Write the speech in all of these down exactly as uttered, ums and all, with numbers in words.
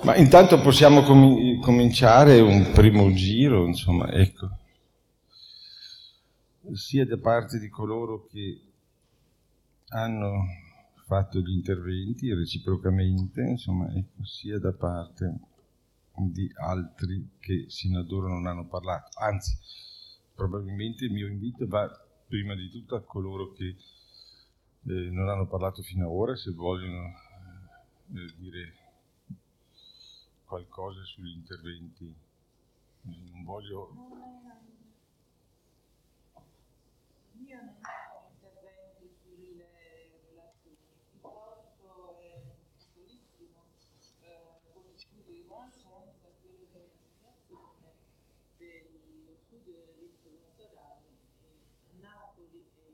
Ma intanto possiamo com- cominciare un primo giro, insomma, ecco, sia da parte di coloro che hanno fatto gli interventi reciprocamente, insomma, ecco, sia da parte di altri che sino ad ora non hanno parlato. Anzi, probabilmente il mio invito va prima di tutto a coloro che eh, non hanno parlato fino ad ora, se vogliono eh, dire qualcosa sugli interventi. Non voglio... Io non ho interventi sulle relazioni, piuttosto è piccolissimo contributo di conoscenza quello che è la situazione dello studio delle liste elettorali a Napoli e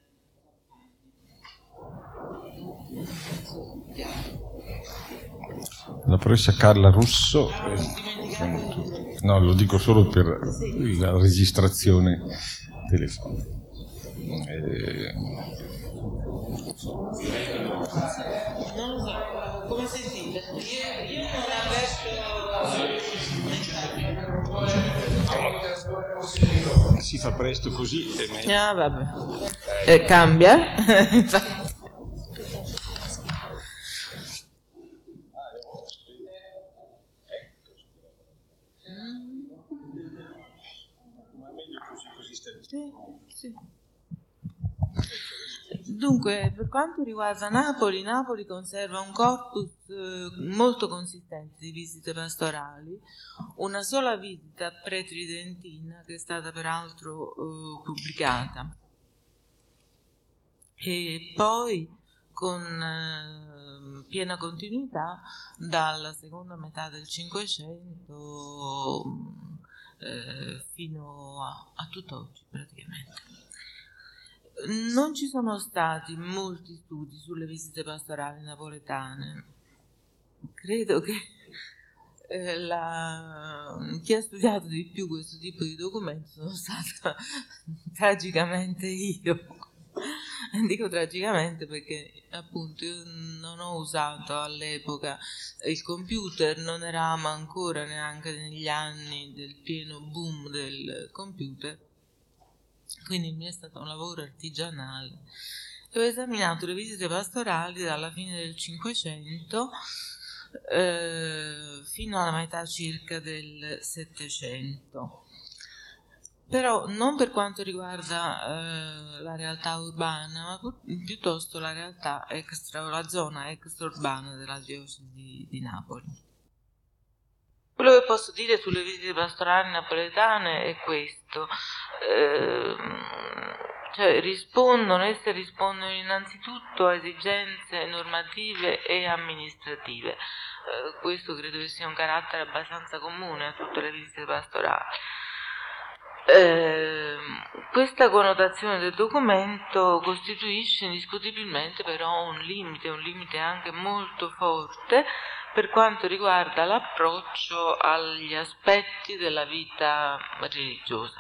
in Sardegna. La professoressa Carla Russo, eh, no, lo dico solo per la registrazione telefonica. Eh, Non lo so, come sentite? Io, io non avverto... Si fa presto così è meglio. Ah, vabbè. Eh, cambia? Sì, sì. Dunque, per quanto riguarda Napoli, Napoli conserva un corpus eh, molto consistente di visite pastorali, una sola visita pre-tridentina che è stata peraltro eh, pubblicata, e poi con eh, piena continuità dalla seconda metà del Cinquecento eh, fino a, a tutt'oggi praticamente. Non ci sono stati molti studi sulle visite pastorali napoletane. Credo che eh, la... chi ha studiato di più questo tipo di documenti sono stata tragicamente io. Dico tragicamente perché appunto io non ho usato all'epoca il computer, non eravamo ancora neanche negli anni del pieno boom del computer. Quindi mi è stato un lavoro artigianale. Ho esaminato le visite pastorali dalla fine del Cinquecento eh, fino alla metà circa del Settecento. Però non per quanto riguarda eh, la realtà urbana, ma pu- piuttosto la realtà extra, la zona extraurbana della diocesi di Napoli. Quello che posso dire sulle visite pastorali napoletane è questo, eh, cioè rispondono, esse rispondono innanzitutto a esigenze normative e amministrative, eh, questo credo che sia un carattere abbastanza comune a tutte le visite pastorali. Eh, questa connotazione del documento costituisce indiscutibilmente però un limite, un limite anche molto forte per quanto riguarda l'approccio agli aspetti della vita religiosa.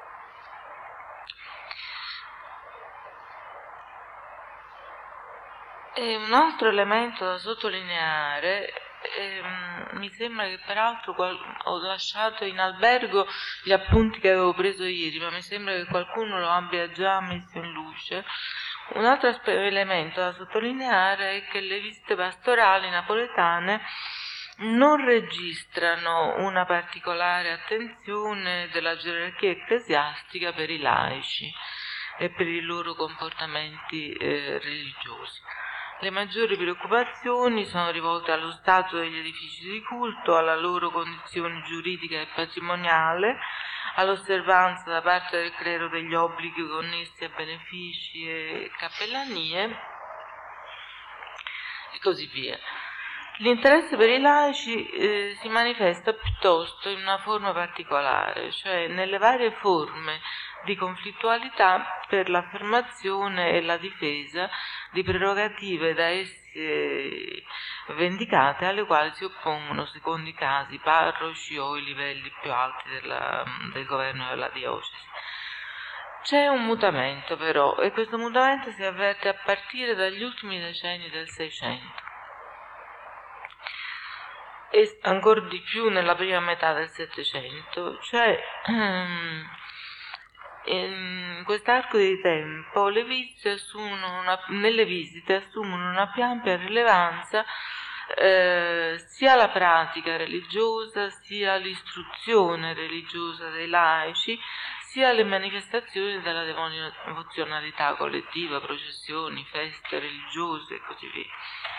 E un altro elemento da sottolineare, ehm, mi sembra che peraltro qual- ho lasciato in albergo gli appunti che avevo preso ieri, ma mi sembra che qualcuno lo abbia già messo in luce. Un altro aspe- elemento da sottolineare è che le visite pastorali napoletane non registrano una particolare attenzione della gerarchia ecclesiastica per i laici e per i loro comportamenti eh, religiosi. Le maggiori preoccupazioni sono rivolte allo stato degli edifici di culto, alla loro condizione giuridica e patrimoniale, all'osservanza da parte del clero degli obblighi connessi a benefici e cappellanie e così via. L'interesse per i laici eh, si manifesta piuttosto in una forma particolare, cioè nelle varie forme di conflittualità per l'affermazione e la difesa di prerogative da essi vendicate, alle quali si oppongono, secondo i casi, i parroci o i livelli più alti della, del governo della diocesi. C'è un mutamento però, e questo mutamento si avverte a partire dagli ultimi decenni del Seicento. e ancora di più nella prima metà del Settecento, cioè in quest'arco di tempo le visite assumono una, nelle visite assumono una più ampia rilevanza eh, sia la pratica religiosa, sia l'istruzione religiosa dei laici, sia le manifestazioni della devozionalità collettiva, processioni, feste religiose e così via.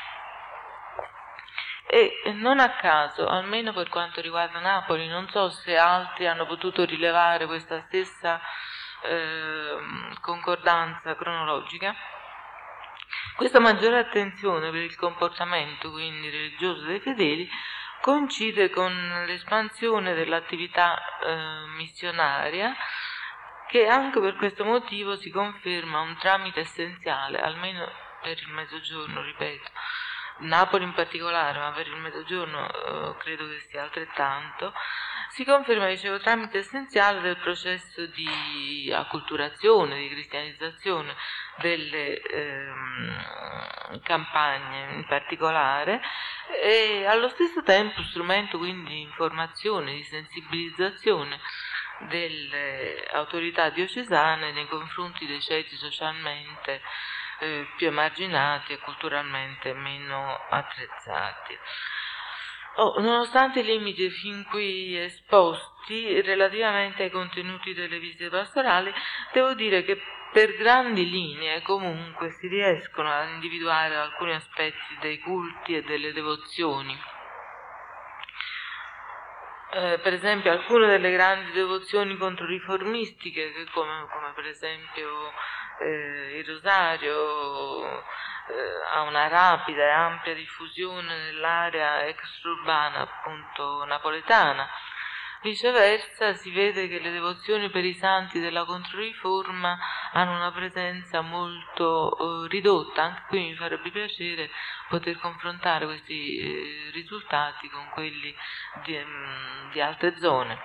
E non a caso, almeno per quanto riguarda Napoli, non so se altri hanno potuto rilevare questa stessa eh, concordanza cronologica, questa maggiore attenzione per il comportamento quindi religioso dei fedeli coincide con l'espansione dell'attività eh, missionaria, che anche per questo motivo si conferma un tramite essenziale, almeno per il Mezzogiorno, ripeto, Napoli in particolare, ma per il Mezzogiorno eh, credo che sia altrettanto, si conferma, dicevo, tramite essenziale del processo di acculturazione, di cristianizzazione delle ehm, campagne in particolare, e allo stesso tempo strumento quindi di informazione, di sensibilizzazione delle autorità diocesane nei confronti dei ceti socialmente eh, più emarginati e culturalmente meno attrezzati. Oh, nonostante i limiti fin qui esposti relativamente ai contenuti delle visite pastorali, devo dire che per grandi linee comunque si riescono a individuare alcuni aspetti dei culti e delle devozioni. Eh, per esempio alcune delle grandi devozioni controriformistiche, che come, come per esempio eh, il rosario, eh, ha una rapida e ampia diffusione nell'area extraurbana appunto napoletana. Viceversa si vede che le devozioni per i santi della Controriforma hanno una presenza molto eh, ridotta. Anche qui mi farebbe piacere poter confrontare questi eh, risultati con quelli di, um, di altre zone.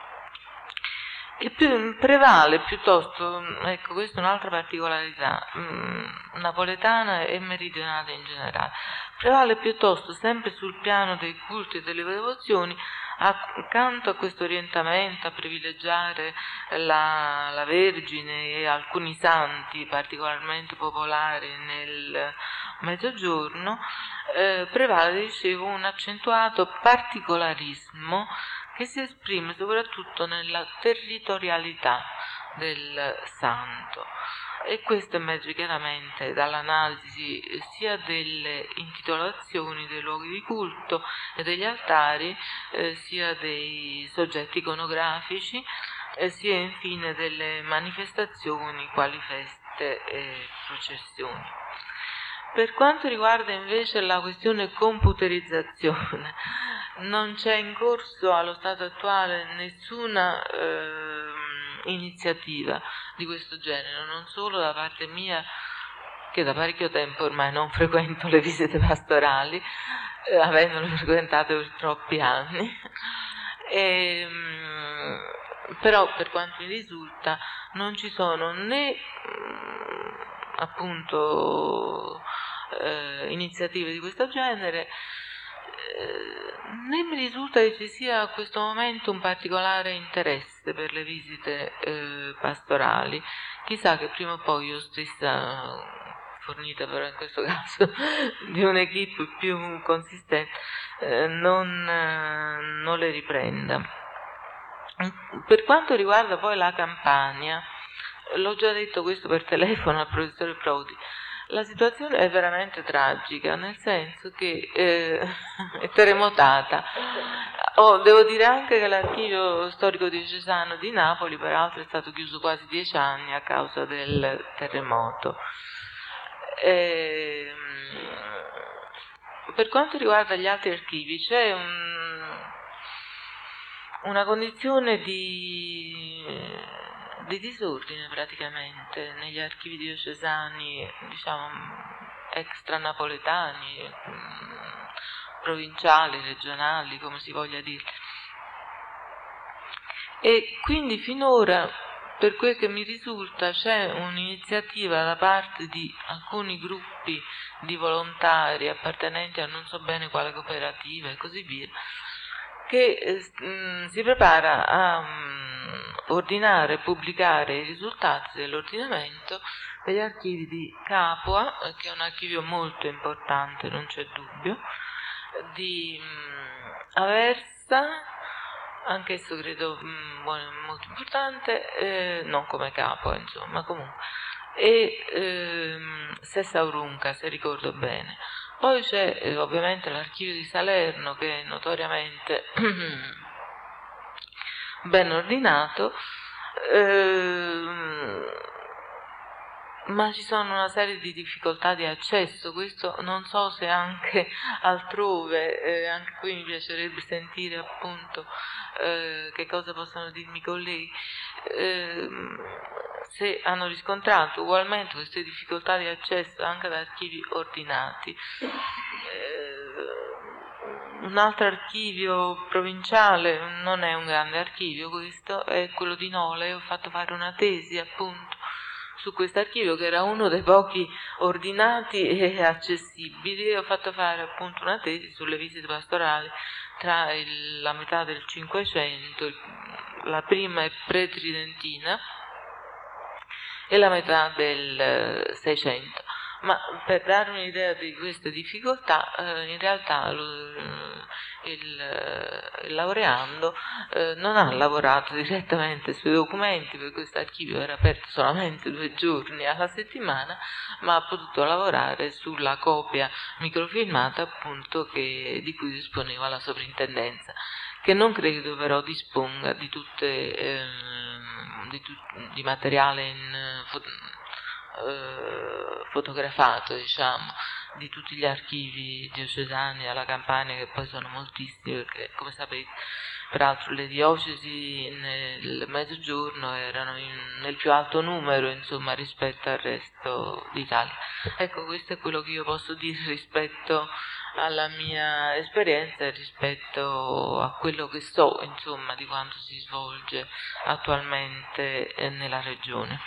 E più, prevale piuttosto, ecco questa è un'altra particolarità mh, napoletana e meridionale in generale, prevale piuttosto sempre sul piano dei culti e delle devozioni, accanto a questo orientamento a privilegiare la, la Vergine e alcuni santi particolarmente popolari nel Mezzogiorno, eh, prevale, dicevo, un accentuato particolarismo che si esprime soprattutto nella territorialità del santo, e questo emerge chiaramente dall'analisi sia delle intitolazioni dei luoghi di culto e degli altari, eh, sia dei soggetti iconografici, eh, sia infine delle manifestazioni quali feste e processioni. Per quanto riguarda invece la questione computerizzazione, non c'è in corso allo stato attuale nessuna eh, iniziativa di questo genere, non solo da parte mia, che da parecchio tempo ormai non frequento le visite pastorali, eh, avendole frequentate per troppi anni, e, mh, però per quanto mi risulta non ci sono né mh, appunto eh, iniziative di questo genere, eh, né mi risulta che ci sia a questo momento un particolare interesse per le visite eh, pastorali. Chissà che prima o poi io stessa, fornita però in questo caso di un'equipe più consistente, eh, non, eh, non le riprenda. Per quanto riguarda poi la Campania, l'ho già detto questo per telefono al professore Prodi, la situazione è veramente tragica, nel senso che eh, è terremotata. Oh, devo dire anche che l'archivio storico diocesano di Napoli, peraltro, è stato chiuso quasi dieci anni a causa del terremoto. E, per quanto riguarda gli altri archivi, c'è un, una condizione di... di disordine praticamente negli archivi diocesani, diciamo extra napoletani, provinciali, regionali, come si voglia dire. E quindi finora per quel che mi risulta c'è un'iniziativa da parte di alcuni gruppi di volontari appartenenti a non so bene quale cooperativa e così via, che eh, mh, si prepara a mh, ordinare e pubblicare i risultati dell'ordinamento degli archivi di Capua, che è un archivio molto importante, non c'è dubbio, di mh, Aversa, anch'esso credo mh, molto importante, eh, non come Capua, insomma, comunque, e ehm, Sessaurunca, se ricordo bene. Poi c'è eh, ovviamente l'archivio di Salerno, che è notoriamente ben ordinato, ehm, ma ci sono una serie di difficoltà di accesso. Questo non so se anche altrove, eh, anche qui mi piacerebbe sentire appunto eh, che cosa possono dirmi i colleghi, eh, se hanno riscontrato ugualmente queste difficoltà di accesso anche ad archivi ordinati. Eh, un altro archivio provinciale, non è un grande archivio questo, è quello di Nola. Io ho fatto fare una tesi appunto su questo archivio, che era uno dei pochi ordinati e accessibili, e ho fatto fare appunto una tesi sulle visite pastorali tra il, la metà del Cinquecento, la prima è pre-tridentina, e la metà del Seicento. Ma per dare un'idea di queste difficoltà, eh, in realtà lo, il, il laureando eh, non ha lavorato direttamente sui documenti, perché questo archivio era aperto solamente due giorni alla settimana, ma ha potuto lavorare sulla copia microfilmata appunto che, di cui disponeva la sovrintendenza, che non credo però disponga di tutte eh, di, tu, di materiale in fo- eh, fotografato, diciamo, di tutti gli archivi diocesani alla Campania, che poi sono moltissimi, perché come sapete peraltro le diocesi nel mezzogiorno erano in, nel più alto numero, insomma, rispetto al resto d'Italia. Ecco, questo è quello che io posso dire rispetto alla mia esperienza e rispetto a quello che so, insomma, di quanto si svolge attualmente nella regione.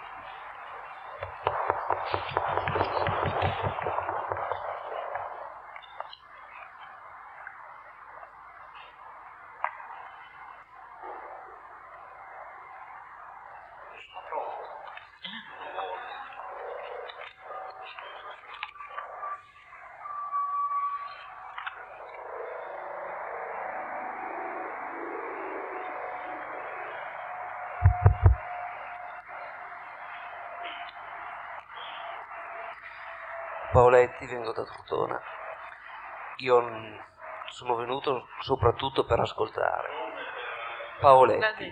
Paoletti, vengo da Tortona. Io sono venuto soprattutto per ascoltare. Paoletti.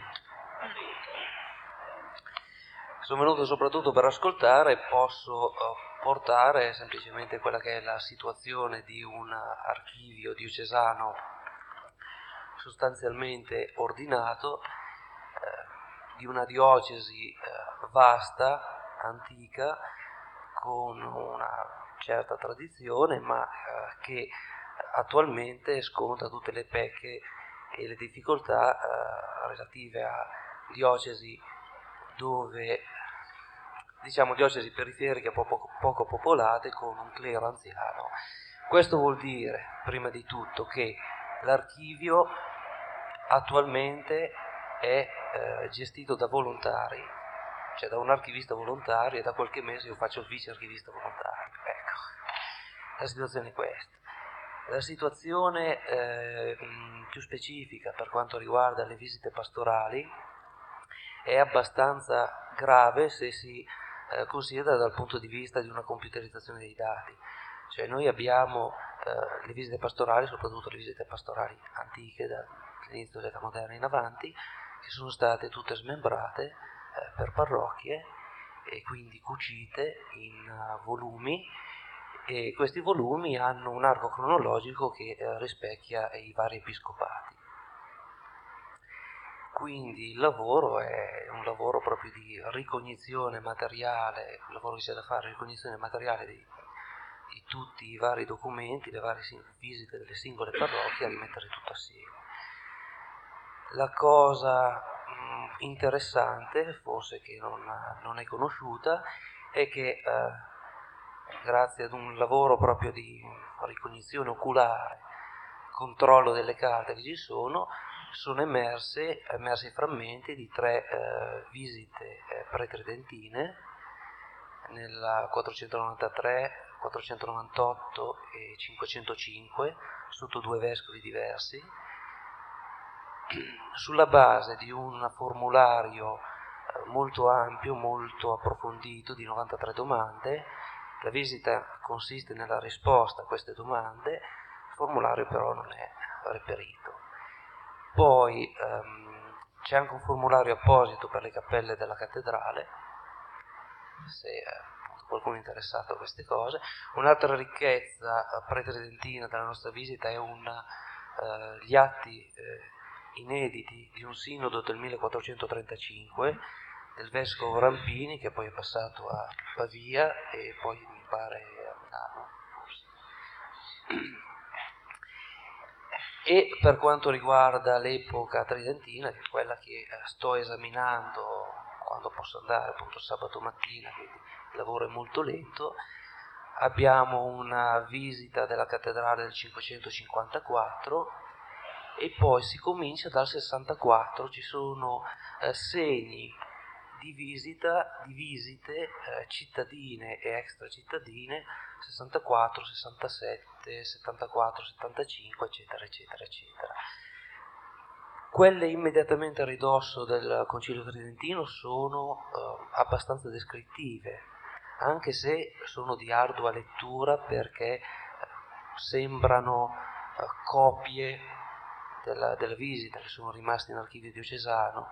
Sono venuto soprattutto per ascoltare e posso portare semplicemente quella che è la situazione di un archivio diocesano sostanzialmente ordinato, eh, di una diocesi eh, vasta, antica, con una certa tradizione, ma eh, che attualmente sconta tutte le pecche e le difficoltà eh, relative a diocesi dove, diciamo, diocesi periferiche poco, poco popolate con un clero anziano. Questo vuol dire, prima di tutto, che l'archivio attualmente è eh, gestito da volontari, cioè da un archivista volontario, e da qualche mese io faccio il vice archivista volontario. Ecco, la situazione è questa. La situazione eh, più specifica per quanto riguarda le visite pastorali è abbastanza grave se si eh, considera dal punto di vista di una computerizzazione dei dati. Cioè noi abbiamo eh, le visite pastorali, soprattutto le visite pastorali antiche, dall'inizio dell'età moderna in avanti, che sono state tutte smembrate eh, per parrocchie e quindi cucite in uh, volumi, e questi volumi hanno un arco cronologico che eh, rispecchia i vari episcopati. Quindi il lavoro è un lavoro proprio di ricognizione materiale, il lavoro che c'è da fare, ricognizione materiale di, di tutti i vari documenti, le varie visite delle singole parrocchie, a rimettere tutto assieme. La cosa mh, interessante, forse che non, non è conosciuta, è che eh, grazie ad un lavoro proprio di ricognizione oculare, controllo delle carte che ci sono, sono emerse, emersi frammenti di tre eh, visite eh, pretridentine nel quattrocentonovantatré, quattrocentonovantotto e cinquecentocinque sotto due vescovi diversi, sulla base di un formulario eh, molto ampio, molto approfondito di novantatré domande. La visita consiste nella risposta a queste domande, il formulario però non è reperito. Poi ehm, c'è anche un formulario apposito per le cappelle della cattedrale, se eh, qualcuno è interessato a queste cose. Un'altra ricchezza eh, pretridentina della nostra visita è un, eh, gli atti eh, inediti di un sinodo del millequattrocentotrentacinque del vescovo Rampini, che poi è passato a Pavia e poi mi pare a Milano, forse. E per quanto riguarda l'epoca tridentina, che è quella che sto esaminando quando posso andare, appunto sabato mattina, quindi il lavoro è molto lento, abbiamo una visita della cattedrale del cinquecentocinquantaquattro e poi si comincia dal sessantaquattro, ci sono eh, segni di visita, di visite eh, cittadine e extracittadine, sessantaquattro, sessantasette, settantaquattro, settantacinque, eccetera, eccetera, eccetera. Quelle immediatamente a ridosso del Concilio Tridentino sono eh, abbastanza descrittive, anche se sono di ardua lettura perché eh, sembrano eh, copie della, della visita che sono rimaste in archivio diocesano.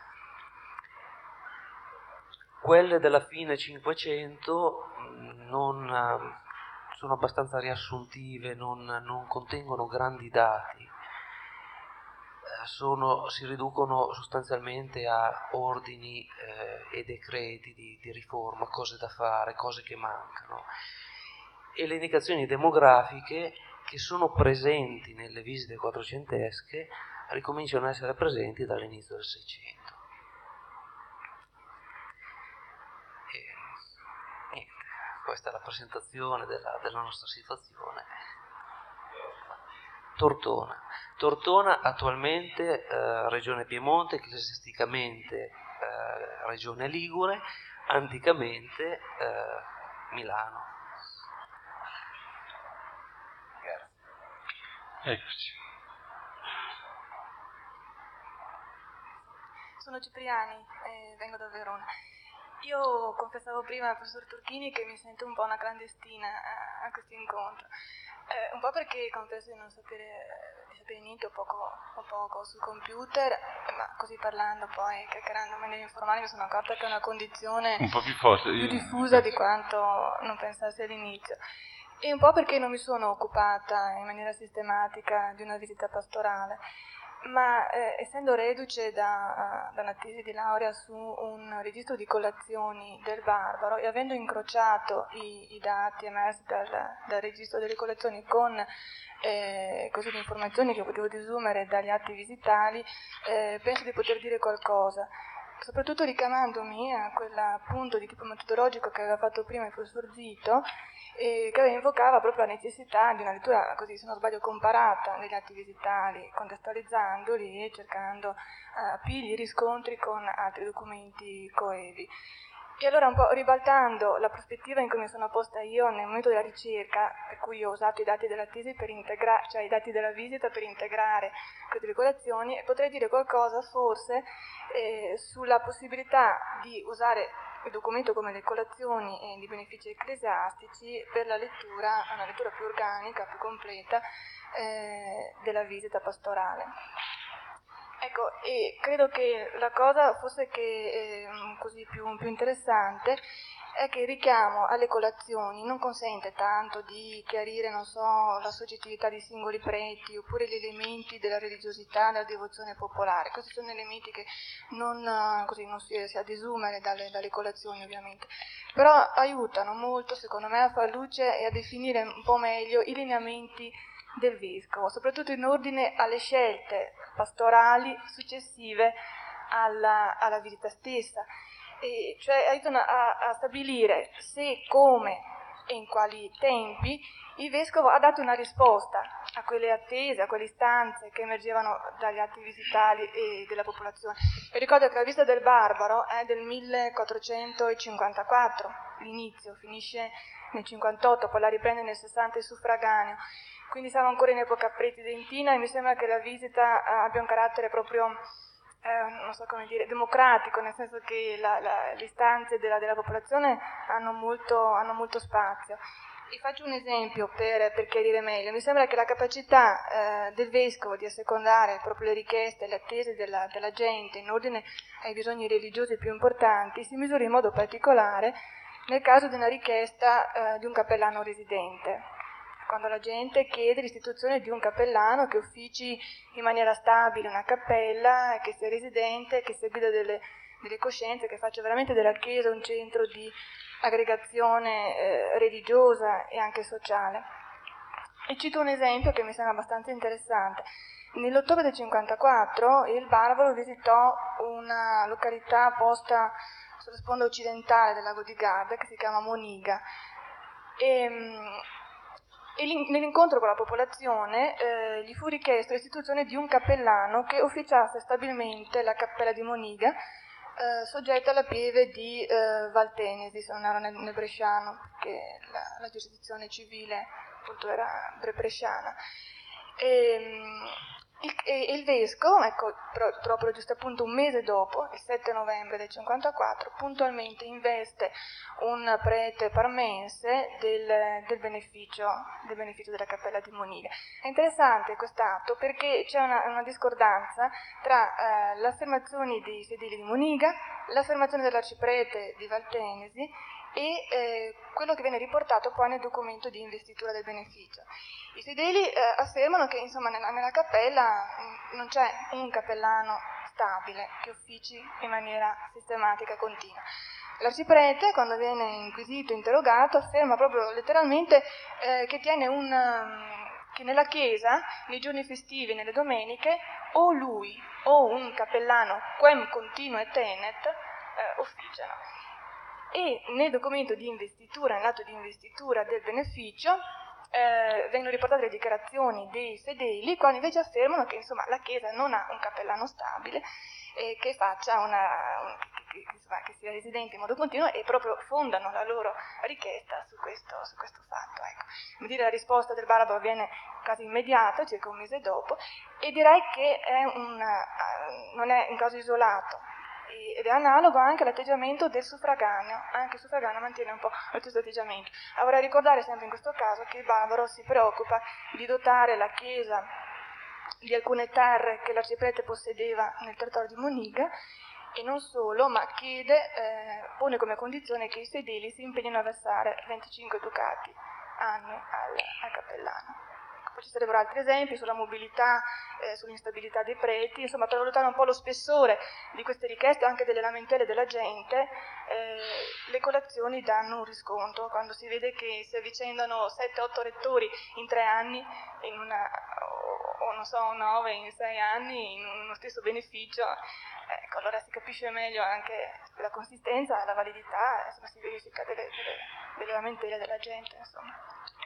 Quelle della fine Cinquecento non, sono abbastanza riassuntive, non, non contengono grandi dati, sono, si riducono sostanzialmente a ordini eh, e decreti di, di riforma, cose da fare, cose che mancano. E le indicazioni demografiche che sono presenti nelle visite quattrocentesche ricominciano a essere presenti dall'inizio del Seicento. Questa è la presentazione della, della nostra situazione. Tortona. Tortona attualmente eh, Regione Piemonte, ecclesiasticamente eh, Regione Ligure, anticamente eh, Milano. Grazie. Eccoci. Sono Cipriani e vengo da Verona. Io confessavo prima al professor Turchini che mi sento un po' una clandestina a, a questo incontro, eh, un po' perché confesso di non sapere, di sapere niente o poco, o poco sul computer, ma così parlando poi, chiacchierando in maniera informale, mi sono accorta che è una condizione un po' più, forte, più diffusa di quanto non pensassi all'inizio. E un po' perché non mi sono occupata in maniera sistematica di una visita pastorale, ma eh, essendo reduce da, da una tesi di laurea su un registro di colazioni del Barbaro e avendo incrociato i, i dati emersi dal, dal registro delle colazioni con eh, così le informazioni che potevo desumere dagli atti visitali, eh, penso di poter dire qualcosa, soprattutto ricamandomi a quel punto di tipo metodologico che aveva fatto prima il professor Zito, e che invocava proprio la necessità di una lettura, così se non sbaglio, comparata degli atti visitali, contestualizzandoli e cercando uh, appigli, riscontri con altri documenti coevi. E allora un po' ribaltando la prospettiva in cui mi sono posta io nel momento della ricerca, per cui ho usato i dati della tesi per integrare, cioè i dati della visita per integrare queste regolazioni, potrei dire qualcosa forse eh, sulla possibilità di usare il documento come le colazioni e i benefici ecclesiastici per la lettura, una lettura più organica, più completa eh, della visita pastorale. Ecco, e credo che la cosa forse che eh, così più, più interessante è che il richiamo alle colazioni non consente tanto di chiarire, non so, la soggettività di singoli preti oppure gli elementi della religiosità, della devozione popolare. Questi sono elementi che non, così, non si, si ha desumere dalle, dalle colazioni ovviamente, però aiutano molto secondo me a far luce e a definire un po' meglio i lineamenti del vescovo, soprattutto in ordine alle scelte pastorali successive alla, alla visita stessa, e cioè aiutano a, a stabilire se, come e in quali tempi il vescovo ha dato una risposta a quelle attese, a quelle istanze che emergevano dagli atti visitali e della popolazione. E ricordo che la visita del Barbaro è del millequattrocentocinquantaquattro, l'inizio, finisce nel cinquantotto, poi la riprende nel sessanta il suffraganeo, quindi siamo ancora in epoca presidentina e mi sembra che la visita abbia un carattere proprio, eh, non so come dire, democratico, nel senso che la, la, le istanze della, della popolazione hanno molto, hanno molto spazio. Vi faccio un esempio per, per chiarire meglio. Mi sembra che la capacità eh, del vescovo di assecondare proprio le richieste e le attese della, della gente in ordine ai bisogni religiosi più importanti si misuri in modo particolare nel caso di una richiesta eh, di un cappellano residente, quando la gente chiede l'istituzione di un cappellano che offici in maniera stabile una cappella, che sia residente, che sia guida delle, delle coscienze, che faccia veramente della Chiesa un centro di aggregazione eh, religiosa e anche sociale. E cito un esempio che mi sembra abbastanza interessante. Nell'ottobre del cinquantaquattro il Barbaro visitò una località posta sulla sponda occidentale del lago di Garda che si chiama Moniga e, e nell'incontro con la popolazione eh, gli fu richiesto l'istituzione di un cappellano che officiasse stabilmente la cappella di Moniga Eh, soggetta alla pieve di eh, Valtenesi, se non ero nel, nel bresciano, perché la, la giurisdizione civile appunto era bresciana. E, il, e il vescovo, ecco, pro, proprio giusto appunto un mese dopo, il sette novembre del cinquantaquattro, puntualmente investe un prete parmense del, del, beneficio, del beneficio della cappella di Moniga. È interessante quest'atto perché c'è una, una discordanza tra eh, le affermazioni dei fedeli di Moniga, l'affermazione dell'arciprete di Valtenesi e eh, quello che viene riportato poi nel documento di investitura del beneficio. I fedeli eh, affermano che insomma nella, nella cappella mh, non c'è un cappellano stabile che offici in maniera sistematica e continua. L'arciprete, quando viene inquisito, interrogato, afferma proprio letteralmente eh, che tiene un um, che nella chiesa, nei giorni festivi, nelle domeniche, o lui o un cappellano quem continue tenet eh, officiano. E nel documento di investitura, nell'atto di investitura del beneficio, eh, vengono riportate le dichiarazioni dei fedeli, i quali invece affermano che insomma, la Chiesa non ha un cappellano stabile e che faccia una, un, che, che, che sia residente in modo continuo e proprio fondano la loro richiesta su questo, su questo fatto. Ecco. Come dire, la risposta del Barbaro viene quasi immediata, circa un mese dopo, e direi che è un, uh, non è un caso isolato. Ed è analogo anche all'atteggiamento del suffraganeo, anche il suffraganeo mantiene un po' lo stesso atteggiamento. Ma vorrei ricordare sempre in questo caso che il Barbaro si preoccupa di dotare la Chiesa di alcune terre che l'arciprete possedeva nel territorio di Moniga e non solo, ma chiede, eh, pone come condizione che i fedeli si impegnino a versare venticinque ducati annui al, al cappellano. Poi ci sarebbero altri esempi sulla mobilità, eh, sull'instabilità dei preti, insomma per valutare un po' lo spessore di queste richieste, anche delle lamentele della gente, eh, le colazioni danno un riscontro, quando si vede che si avvicendano sette otto rettori in tre anni, in una, o, o non so, nove in sei anni, in uno stesso beneficio, ecco, allora si capisce meglio anche la consistenza, la validità, insomma si verifica delle, delle, delle lamentele della gente, insomma.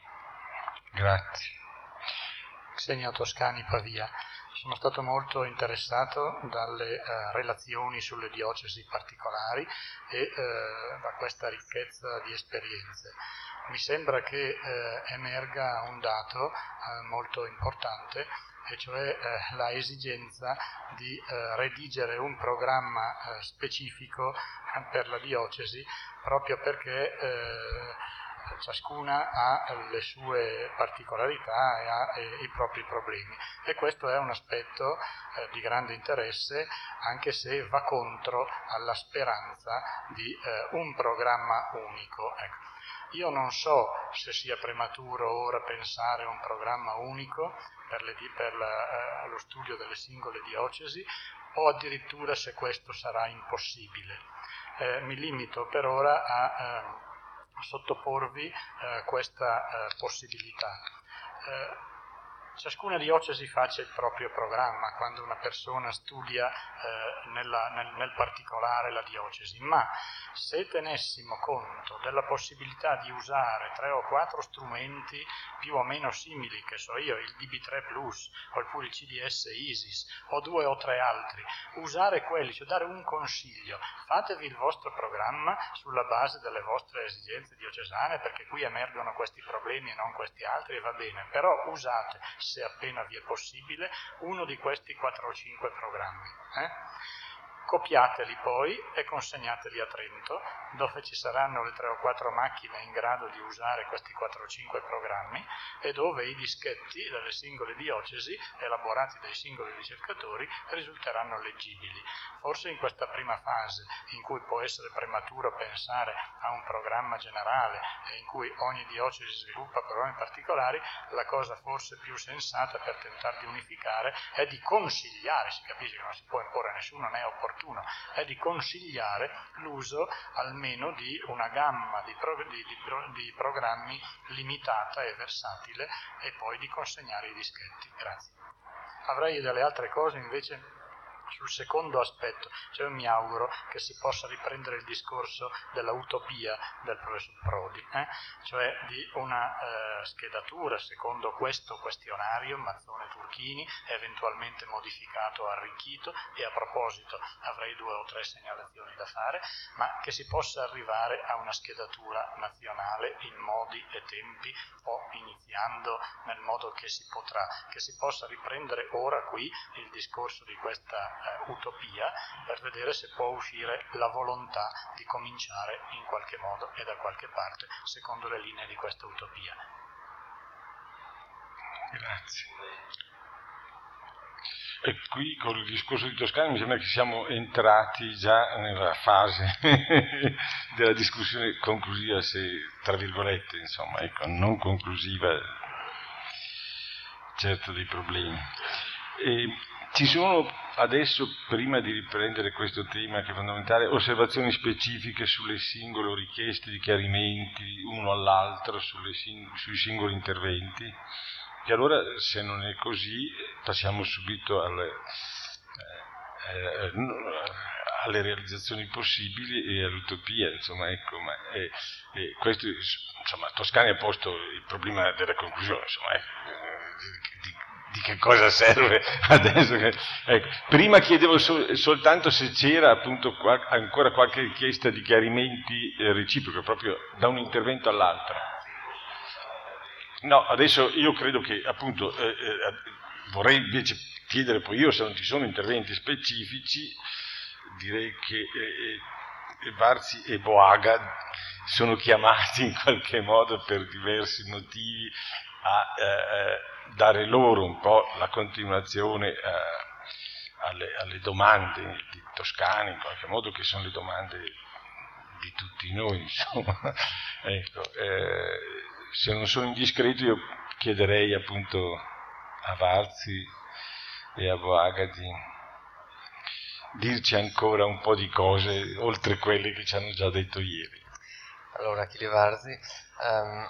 Grazie. Xenia Toscani, Pavia. Sono stato molto interessato dalle eh, relazioni sulle diocesi particolari e eh, da questa ricchezza di esperienze. Mi sembra che eh, emerga un dato eh, molto importante, e cioè eh, la esigenza di eh, redigere un programma eh, specifico per la diocesi, proprio perché eh, ciascuna ha le sue particolarità e ha eh, i propri problemi, e questo è un aspetto eh, di grande interesse, anche se va contro alla speranza di eh, un programma unico. Ecco. Io non so se sia prematuro ora pensare a un programma unico per, le, per la, eh, lo studio delle singole diocesi, o addirittura se questo sarà impossibile. Eh, mi limito per ora a eh, sottoporvi eh, questa eh, possibilità. Eh, ciascuna diocesi faccia il proprio programma quando una persona studia eh, nella, nel, nel particolare la diocesi, ma se tenessimo conto della possibilità di usare tre o quattro strumenti più o meno simili, che so io, il D B tre Plus oppure il C D S ISIS o due o tre altri, usare quelli, cioè dare un consiglio, fatevi il vostro programma sulla base delle vostre esigenze diocesane, perché qui emergono questi problemi e non questi altri, e va bene, però usate, se appena vi è possibile, uno di questi quattro o cinque programmi. Eh? Copiateli poi e consegnateli a Trento, dove ci saranno le tre o quattro macchine in grado di usare questi quattro o cinque programmi e dove i dischetti delle singole diocesi, elaborati dai singoli ricercatori, risulteranno leggibili. Forse in questa prima fase, in cui può essere prematuro pensare a un programma generale e in cui ogni diocesi sviluppa programmi particolari, la cosa forse più sensata per tentare di unificare è di consigliare, si capisce che non si può imporre a nessuno, né è opportuno, è di consigliare l'uso almeno di una gamma di, pro, di, di, di programmi limitata e versatile e poi di consegnare i dischetti. Grazie. Avrei delle altre cose invece sul secondo aspetto, cioè mi auguro che si possa riprendere il discorso della utopia del professor Prodi, eh? cioè di una eh, schedatura secondo questo questionario Mazzone-Turchini, eventualmente modificato, arricchito, e a proposito avrei due o tre segnalazioni da fare, ma che si possa arrivare a una schedatura nazionale in modi e tempi, o iniziando nel modo che si potrà, che si possa riprendere ora qui il discorso di questa Uh, utopia, per vedere se può uscire la volontà di cominciare in qualche modo e da qualche parte secondo le linee di questa utopia. Grazie. E qui con il discorso di Toscana mi sembra che siamo entrati già nella fase della discussione conclusiva, se tra virgolette, insomma, ecco, non conclusiva, certo, dei problemi. E ci sono adesso, prima di riprendere questo tema che è fondamentale, osservazioni specifiche sulle singole richieste di chiarimenti uno all'altro, sulle sing- sui singoli interventi? Che allora, se non è così, passiamo subito alle, eh, eh, alle realizzazioni possibili e all'utopia, insomma, ecco, ma eh, eh, questo, insomma, Toscani ha posto il problema della conclusione, insomma, eh, di, di che cosa serve adesso che, ecco. Prima chiedevo sol, soltanto se c'era appunto qual, ancora qualche richiesta di chiarimenti eh, reciproche, proprio da un intervento all'altro. No, adesso io credo che appunto eh, eh, vorrei invece chiedere poi io, se non ci sono interventi specifici, direi che eh, Varzi e Boaga sono chiamati in qualche modo per diversi motivi a eh, dare loro un po' la continuazione eh, alle, alle domande di Toscani, in qualche modo, che sono le domande di tutti noi, insomma. Ecco, eh, se non sono indiscreto io chiederei appunto a Varzi e a Boaga di dirci ancora un po' di cose oltre quelle che ci hanno già detto ieri. Allora, Achille Varzi, um,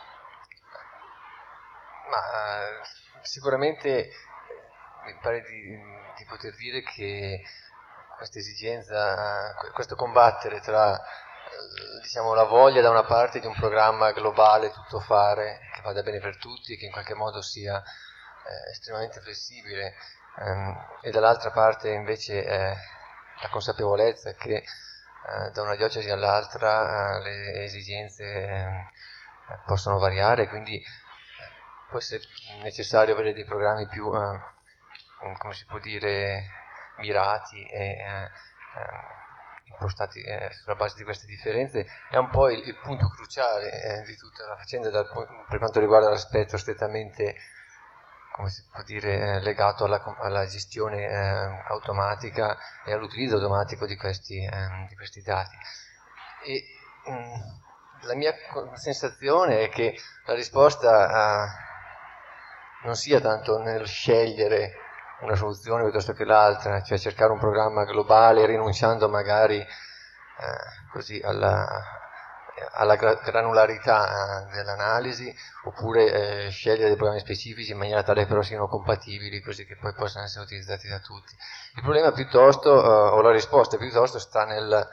ma uh, sicuramente mi pare di, di poter dire che questa esigenza, questo combattere tra diciamo la voglia da una parte di un programma globale tutto fare che vada bene per tutti e che in qualche modo sia eh, estremamente flessibile ehm, e dall'altra parte invece eh, la consapevolezza che eh, da una diocesi all'altra eh, le esigenze eh, possono variare, quindi eh, può essere necessario avere dei programmi più eh, come si può dire mirati e eh, eh, impostati eh, sulla base di queste differenze. È un po' il, il punto cruciale eh, di tutta la faccenda dal, per quanto riguarda l'aspetto strettamente, come si può dire, eh, legato alla, alla gestione eh, automatica e all'utilizzo automatico di questi, eh, di questi dati. E mh, la mia sensazione è che la risposta eh, non sia tanto nel scegliere una soluzione piuttosto che l'altra, cioè cercare un programma globale rinunciando magari eh, così alla, alla granularità dell'analisi, oppure eh, scegliere dei programmi specifici in maniera tale che però siano compatibili, così che poi possano essere utilizzati da tutti. Il problema piuttosto, eh, o la risposta piuttosto, sta nel,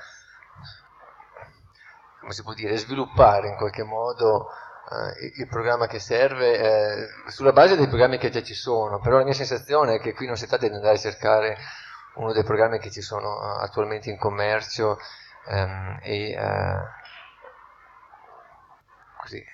come si può dire, sviluppare in qualche modo eh, il programma che serve eh, sulla base dei programmi che già ci sono. Però la mia sensazione è che qui non si tratta di andare a cercare uno dei programmi che ci sono attualmente in commercio ehm, e eh, così,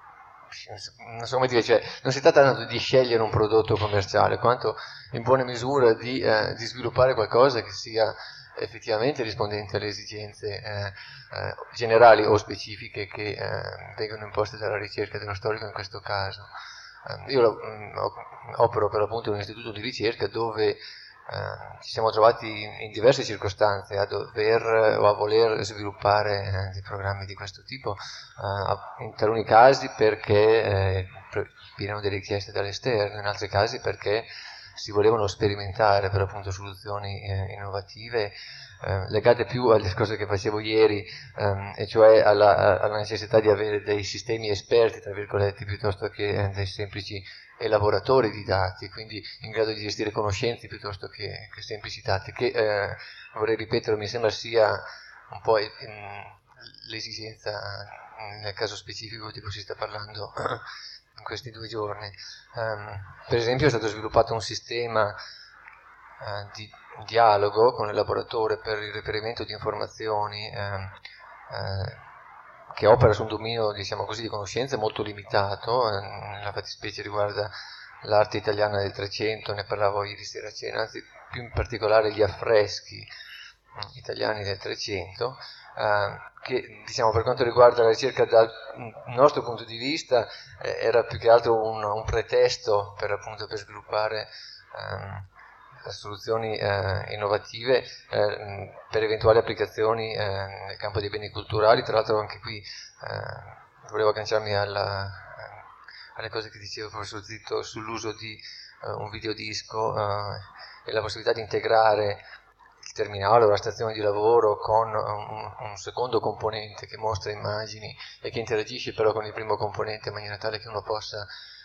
non so come dire, cioè, non si tratta tanto di scegliere un prodotto commerciale, quanto in buona misura di, eh, di sviluppare qualcosa che sia effettivamente rispondente alle esigenze eh, eh, generali o specifiche che eh, vengono imposte dalla ricerca dello storico in questo caso. Eh, io mh, opero per l'appunto in un istituto di ricerca dove Uh, ci siamo trovati in, in diverse circostanze a dover o a voler sviluppare eh, dei programmi di questo tipo, uh, in taluni casi perché eh, erano delle richieste dall'esterno, in altri casi perché si volevano sperimentare per appunto soluzioni eh, innovative eh, legate più al discorso che facevo ieri, ehm, e cioè alla, alla necessità di avere dei sistemi esperti, tra virgolette, piuttosto che eh, dei semplici elaboratori di dati, quindi in grado di gestire conoscenze piuttosto che, che semplici dati, che eh, vorrei ripetere, mi sembra sia un po' in, l'esigenza nel caso specifico di cui si sta parlando in questi due giorni. Um, per esempio è stato sviluppato un sistema uh, di dialogo con l'elaboratore per il reperimento di informazioni uh, uh, che opera su un dominio, diciamo così, di conoscenze molto limitato, uh, nella fattispecie riguarda l'arte italiana del Trecento, ne parlavo ieri sera a cena, anzi più in particolare gli affreschi uh, italiani del Trecento, uh, che diciamo per quanto riguarda la ricerca dal nostro punto di vista eh, era più che altro un, un pretesto per appunto per sviluppare um, soluzioni eh, innovative eh, per eventuali applicazioni eh, nel campo dei beni culturali. Tra l'altro anche qui eh, volevo agganciarmi alla, eh, alle cose che diceva il professor Zitto sull'uso di eh, un videodisco eh, e la possibilità di integrare il terminale o la stazione di lavoro con un, un secondo componente che mostra immagini e che interagisce però con il primo componente in maniera tale che uno possa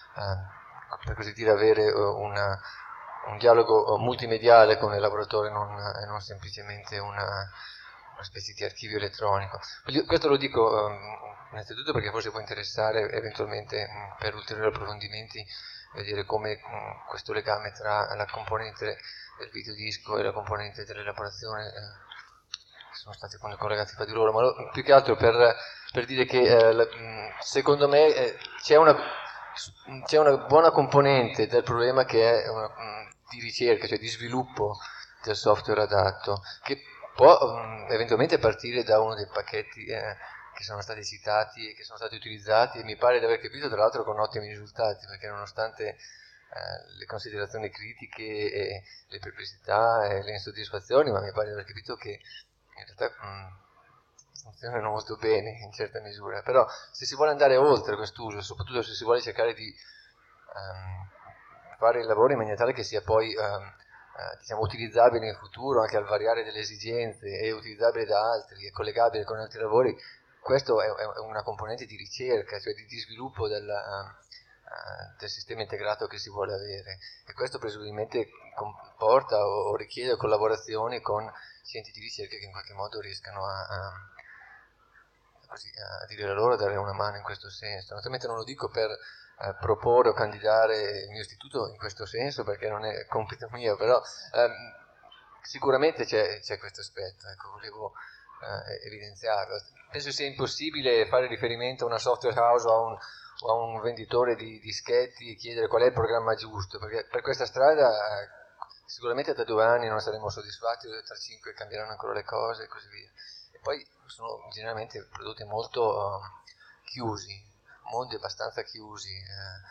eh, per così dire avere una un dialogo multimediale con il lavoratore non, e non semplicemente una, una specie di archivio elettronico. Questo lo dico um, innanzitutto perché forse può interessare eventualmente um, per ulteriori approfondimenti vedere come um, questo legame tra la componente del videodisco e la componente dell'elaborazione eh, sono stati collegati fra di loro, ma lo, più che altro per, per dire che eh, secondo me eh, c'è una, c'è una buona componente del problema che è una, di ricerca, cioè di sviluppo del software adatto, che può um, eventualmente partire da uno dei pacchetti eh, che sono stati citati e che sono stati utilizzati, e mi pare di aver capito tra l'altro con ottimi risultati, perché nonostante eh, le considerazioni critiche e le perplessità e le insoddisfazioni, ma mi pare di aver capito che in realtà mh, funzionano molto bene in certa misura. Però se si vuole andare oltre quest'uso, soprattutto se si vuole cercare di um, fare il lavoro in maniera tale che sia poi um, uh, diciamo, utilizzabile in futuro anche al variare delle esigenze e utilizzabile da altri e collegabile con altri lavori, questo è, è una componente di ricerca, cioè di, di sviluppo del, uh, uh, del sistema integrato che si vuole avere, e questo presumibilmente comporta o, o richiede collaborazioni con centri di ricerca che in qualche modo riescano a, a, così, a dire la loro, a dare una mano in questo senso. Naturalmente non lo dico per Uh, proporre o candidare il mio istituto in questo senso, perché non è compito mio, però um, sicuramente c'è, c'è questo aspetto, ecco, volevo uh, evidenziarlo. Penso sia impossibile fare riferimento a una software house o a un, o a un venditore di dischetti e chiedere qual è il programma giusto, perché per questa strada uh, sicuramente tra due anni non saremo soddisfatti, tra cinque cambieranno ancora le cose e così via. E poi sono generalmente prodotti molto uh, chiusi, mondi abbastanza chiusi, eh,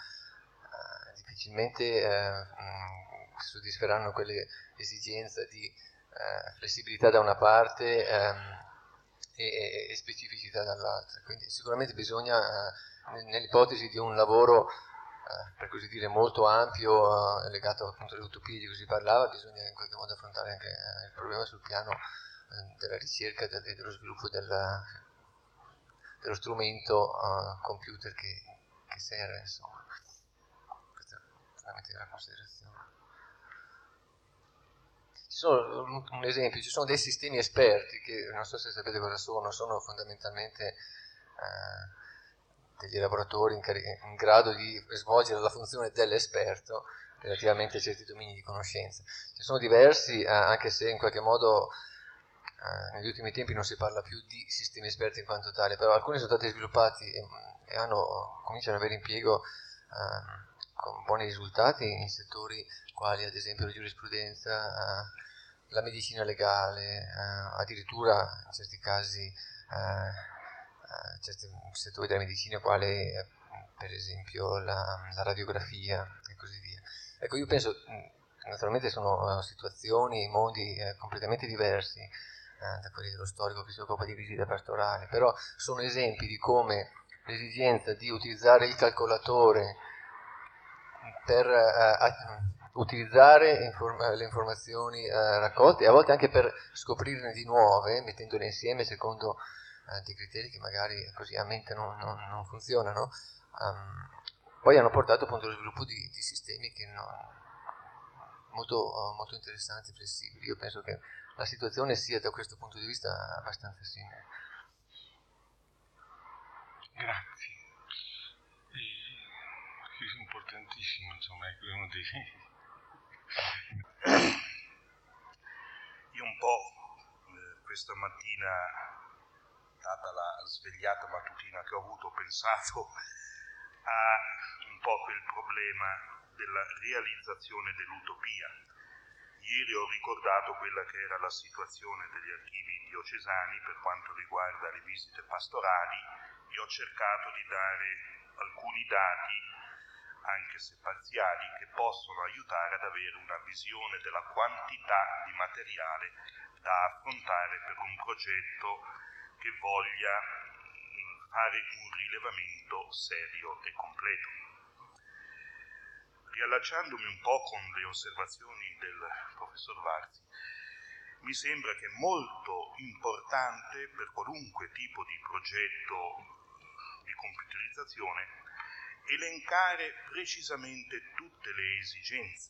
eh, difficilmente eh, mh, soddisferanno quelle esigenze di eh, flessibilità da una parte ehm, e, e specificità dall'altra. Quindi sicuramente bisogna, eh, nell'ipotesi di un lavoro eh, per così dire molto ampio, eh, legato appunto alle utopie di cui si parlava, bisogna in qualche modo affrontare anche eh, il problema sul piano eh, della ricerca e dello sviluppo della dello strumento uh, computer che, che serve, insomma. Questa è veramente una considerazione. Ci sono, un, un esempio, ci sono dei sistemi esperti che non so se sapete cosa sono, sono fondamentalmente uh, degli elaboratori in, in grado di svolgere la funzione dell'esperto relativamente a certi domini di conoscenza. Ci sono diversi, uh, anche se in qualche modo uh, negli ultimi tempi non si parla più di sistemi esperti in quanto tali, però alcuni sono stati sviluppati e, e hanno, cominciano ad avere impiego uh, con buoni risultati in settori quali ad esempio la giurisprudenza, uh, la medicina legale, uh, addirittura in certi casi uh, uh, certi settori della medicina quali uh, per esempio la, la radiografia e così via. Ecco, io penso, naturalmente sono uh, situazioni, mondi uh, completamente diversi uh, da quelli dello storico che si occupa di visita pastorale, però sono esempi di come l'esigenza di utilizzare il calcolatore per uh, utilizzare inform- le informazioni uh, raccolte e a volte anche per scoprirne di nuove, mettendole insieme secondo uh, dei criteri che magari così a mente non, non, non funzionano, um, poi hanno portato appunto allo sviluppo di, di sistemi che non, molto, uh, molto interessanti e flessibili. Io penso che la situazione sia da questo punto di vista abbastanza simile. Grazie. È importantissimo, insomma, è uno dei... Io un po' eh, questa mattina, data la svegliata mattutina che ho avuto, ho pensato a un po' quel problema della realizzazione dell'utopia. Ieri ho ricordato quella che era la situazione degli archivi diocesani per quanto riguarda le visite pastorali e ho cercato di dare alcuni dati, anche se parziali, che possono aiutare ad avere una visione della quantità di materiale da affrontare per un progetto che voglia fare un rilevamento serio e completo. Riallacciandomi un po' con le osservazioni del professor Varzi, mi sembra che è molto importante per qualunque tipo di progetto di computerizzazione elencare precisamente tutte le esigenze.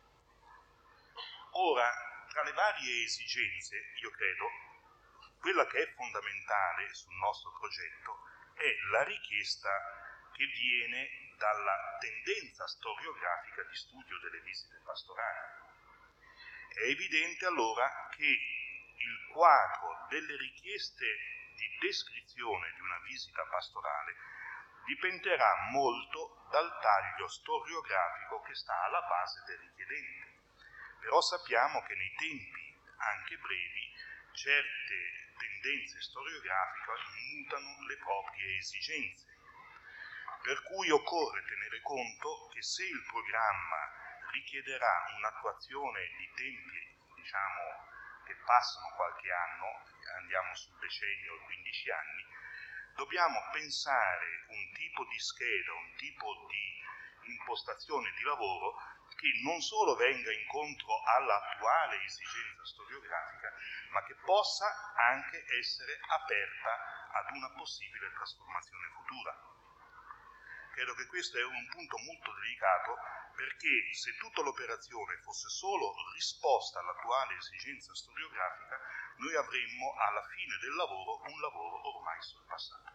Ora, tra le varie esigenze, io credo, quella che è fondamentale sul nostro progetto è la richiesta che viene dalla tendenza storiografica di studio delle visite pastorali. È evidente allora che il quadro delle richieste di descrizione di una visita pastorale dipenderà molto dal taglio storiografico che sta alla base del richiedente. Però sappiamo che nei tempi anche brevi certe tendenze storiografiche mutano le proprie esigenze, per cui occorre tenere conto che se il programma richiederà un'attuazione di tempi, diciamo, che passano qualche anno, andiamo sul decennio o quindici anni, dobbiamo pensare un tipo di scheda, un tipo di impostazione di lavoro che non solo venga incontro all'attuale esigenza storiografica, ma che possa anche essere aperta ad una possibile trasformazione futura. Credo che questo è un punto molto delicato, perché se tutta l'operazione fosse solo risposta all'attuale esigenza storiografica, noi avremmo alla fine del lavoro un lavoro ormai sorpassato.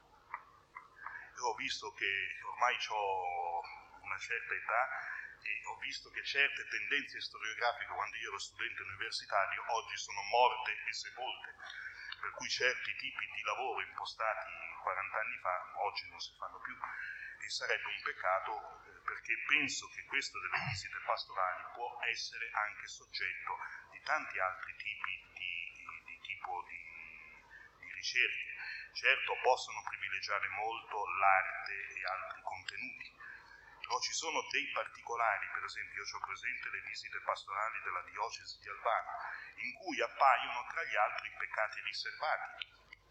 Io ho visto che ormai ho una certa età e ho visto che certe tendenze storiografiche quando io ero studente universitario oggi sono morte e sepolte, per cui certi tipi di lavoro impostati quaranta anni fa oggi non si fanno più. E sarebbe un peccato, eh, perché penso che questo delle visite pastorali può essere anche soggetto di tanti altri tipi di, di, di tipo di, di ricerche. Certo possono privilegiare molto l'arte e altri contenuti, però ci sono dei particolari, per esempio io ho presente le visite pastorali della diocesi di Albano, in cui appaiono tra gli altri i peccati riservati.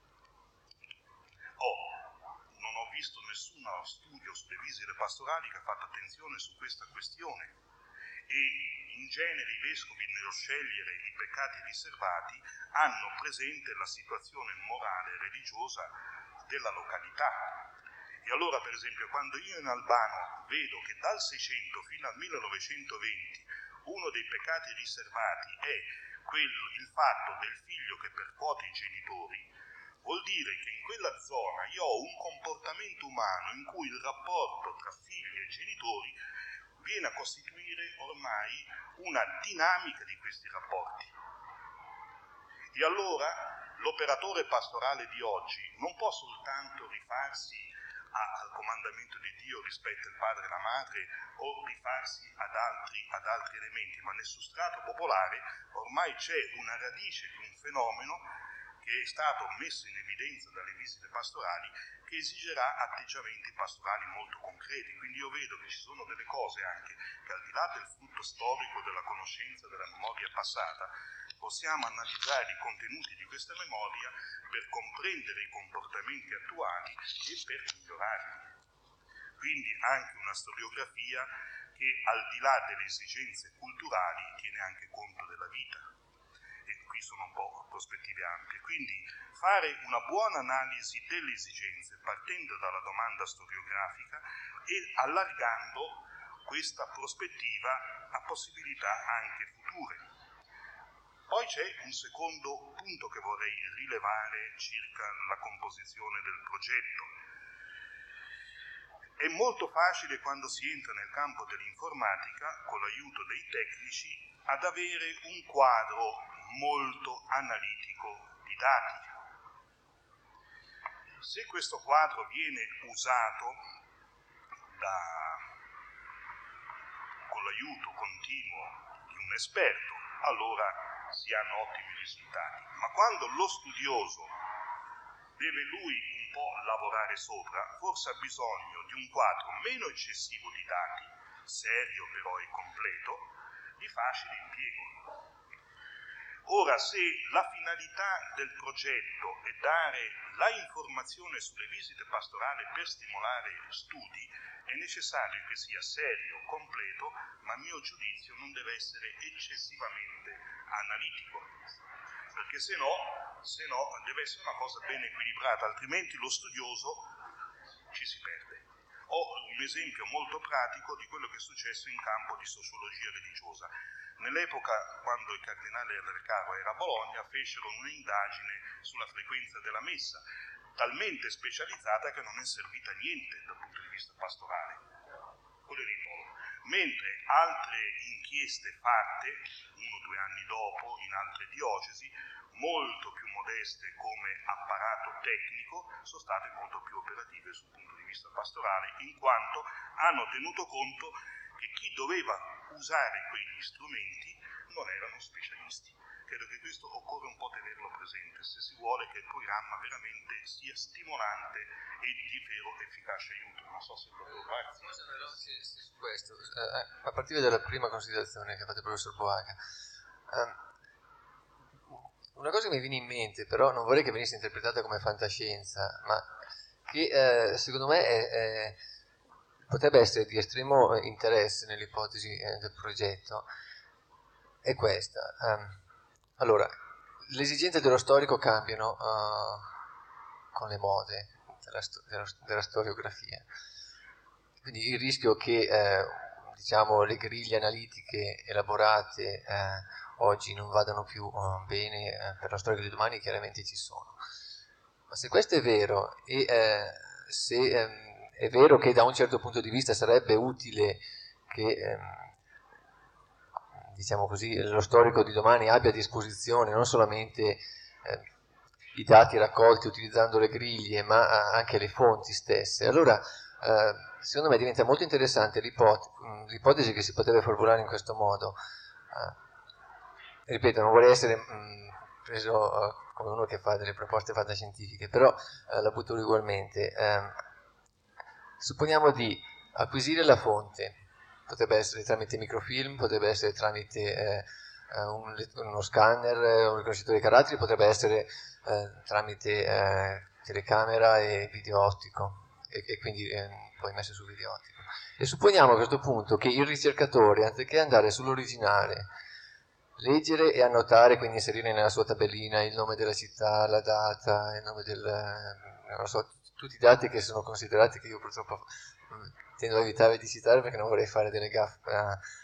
Oh, non ho visto nessun studio sulle visite pastorali che ha fatto attenzione su questa questione e in genere i vescovi nello scegliere i peccati riservati hanno presente la situazione morale e religiosa della località. E allora, per esempio, quando io in Albano vedo che dal seicento fino al millenovecentoventi uno dei peccati riservati è quello, il fatto del figlio che percuote i genitori, vuol dire che in quella zona io ho un comportamento umano in cui il rapporto tra figli e genitori viene a costituire ormai una dinamica di questi rapporti. E allora l'operatore pastorale di oggi non può soltanto rifarsi a, al comandamento di Dio rispetto al padre e la madre o rifarsi ad altri, ad altri elementi, ma nel substrato popolare ormai c'è una radice di un fenomeno che è stato messo in evidenza dalle visite pastorali, che esigerà atteggiamenti pastorali molto concreti. Quindi io vedo che ci sono delle cose anche che, al di là del frutto storico della conoscenza della memoria passata, possiamo analizzare i contenuti di questa memoria per comprendere i comportamenti attuali e per migliorarli. Quindi anche una storiografia che, al di là delle esigenze culturali, tiene anche conto della vita. E qui sono un po' prospettive ampie. Quindi fare una buona analisi delle esigenze partendo dalla domanda storiografica e allargando questa prospettiva a possibilità anche future. Poi c'è un secondo punto che vorrei rilevare circa la composizione del progetto. È molto facile, quando si entra nel campo dell'informatica, con l'aiuto dei tecnici, ad avere un quadro molto analitico di dati. Se questo quadro viene usato da, con l'aiuto continuo di un esperto, allora si hanno ottimi risultati. Ma quando lo studioso deve lui un po' lavorare sopra, forse ha bisogno di un quadro meno eccessivo di dati, serio però e completo, di facile impiego. Ora, se la finalità del progetto è dare la informazione sulle visite pastorali per stimolare studi, è necessario che sia serio, completo, ma a mio giudizio non deve essere eccessivamente analitico, perché se no, se no deve essere una cosa ben equilibrata, altrimenti lo studioso ci si perde. Ho un esempio molto pratico di quello che è successo in campo di sociologia religiosa. Nell'epoca, quando il cardinale del Caro era a Bologna, fecero un'indagine sulla frequenza della messa, talmente specializzata che non è servita a niente dal punto di vista pastorale, quello era il polo. Mentre altre inchieste fatte, uno o due anni dopo, in altre diocesi, molto più modeste come apparato tecnico, sono state molto più operative sul punto di vista pastorale, in quanto hanno tenuto conto che chi doveva usare quegli strumenti non erano specialisti. Credo che questo occorre un po' tenerlo presente se si vuole che il programma veramente sia stimolante e di vero efficace aiuto. Non so se il dottor Varzi... Cosa veloce su questo, eh, a partire dalla prima considerazione che ha fatto il professor Boaga. Um, una cosa che mi viene in mente, però non vorrei che venisse interpretata come fantascienza, ma che eh, secondo me è, è, potrebbe essere di estremo interesse nell'ipotesi eh, del progetto, è questa. Um, allora, le esigenze dello storico cambiano uh, con le mode della, della, della storiografia. Quindi il rischio che eh, diciamo, le griglie analitiche elaborate eh, oggi non vadano più uh, bene eh, per la storia di domani chiaramente ci sono. Ma se questo è vero e eh, se ehm, è vero che da un certo punto di vista sarebbe utile che ehm, diciamo così, lo storico di domani abbia a disposizione non solamente eh, i dati raccolti utilizzando le griglie, ma anche le fonti stesse, allora eh, secondo me diventa molto interessante l'ipotesi, l'ipotesi che si potrebbe formulare in questo modo. Eh, ripeto, non vorrei essere mh, preso uh, come uno che fa delle proposte fantascientifiche, però uh, la butto ugualmente. Eh, supponiamo di acquisire la fonte, potrebbe essere tramite microfilm, potrebbe essere tramite eh, un, uno scanner, un riconoscitore di caratteri, potrebbe essere eh, tramite eh, telecamera e video ottico, e, e quindi eh, poi messo su video ottico. E supponiamo a questo punto che il ricercatore, anziché andare sull'originale, leggere e annotare, quindi inserire nella sua tabellina il nome della città, la data, il nome del... non lo so, tutti i dati che sono considerati, che io purtroppo tendo a evitare di citare perché non vorrei fare delle gaffe, uh,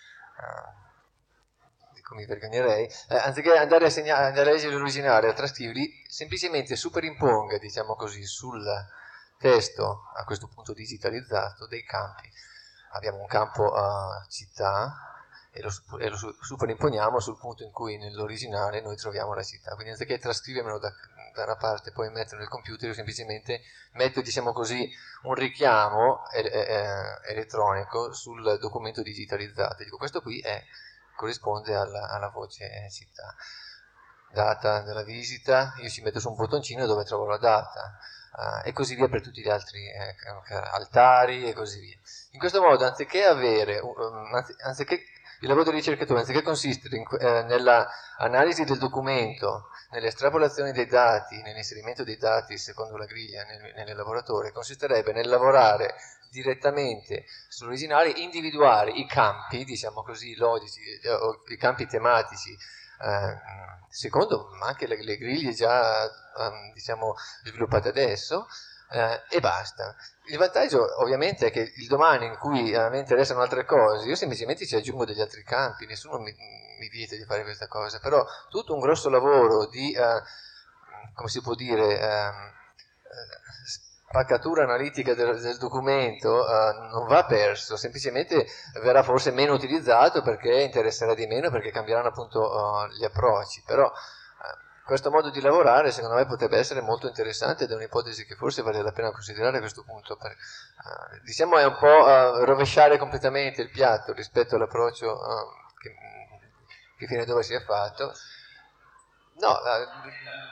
uh, di cui mi vergognerei, eh, anziché andare a, segnare, andare a leggere l'originale, a trascriverli, semplicemente superimponga, diciamo così, sul testo, a questo punto digitalizzato, dei campi. Abbiamo un campo uh, città, e lo, e lo superimponiamo sul punto in cui nell'originale noi troviamo la città. Quindi anziché trascrivermelo da, da una parte e poi metterlo nel computer, io semplicemente metto, diciamo così, un richiamo eh, eh, elettronico sul documento digitalizzato. Dico, questo qui è, corrisponde alla, alla voce città. Data della visita, io ci metto su un bottoncino dove trovo la data, uh, e così via per tutti gli altri eh, altari e così via. In questo modo, anziché avere, um, anzi, anziché il lavoro del ricercatore, anziché consistere in, eh, nella analisi del documento, nell'estrapolazione dei dati, nell'inserimento dei dati secondo la griglia nel, nell'elaboratore, consisterebbe nel lavorare direttamente sull'originale, individuare i campi, diciamo così, logici, eh, o i campi tematici, eh, secondo anche le, le griglie già eh, diciamo, sviluppate adesso, eh, e basta. Il vantaggio ovviamente è che il domani in cui a me interessano altre cose, io semplicemente ci aggiungo degli altri campi, nessuno mi, mi vieta di fare questa cosa, però tutto un grosso lavoro di, eh, come si può dire, eh, spaccatura analitica del, del documento eh, non va perso, semplicemente verrà forse meno utilizzato perché interesserà di meno, perché cambieranno appunto uh, gli approcci, però questo modo di lavorare secondo me potrebbe essere molto interessante ed è un'ipotesi che forse vale la pena considerare a questo punto. Per, uh, diciamo è un po' uh, rovesciare completamente il piatto rispetto all'approccio uh, che, che fino ad ora si è fatto. No, uh,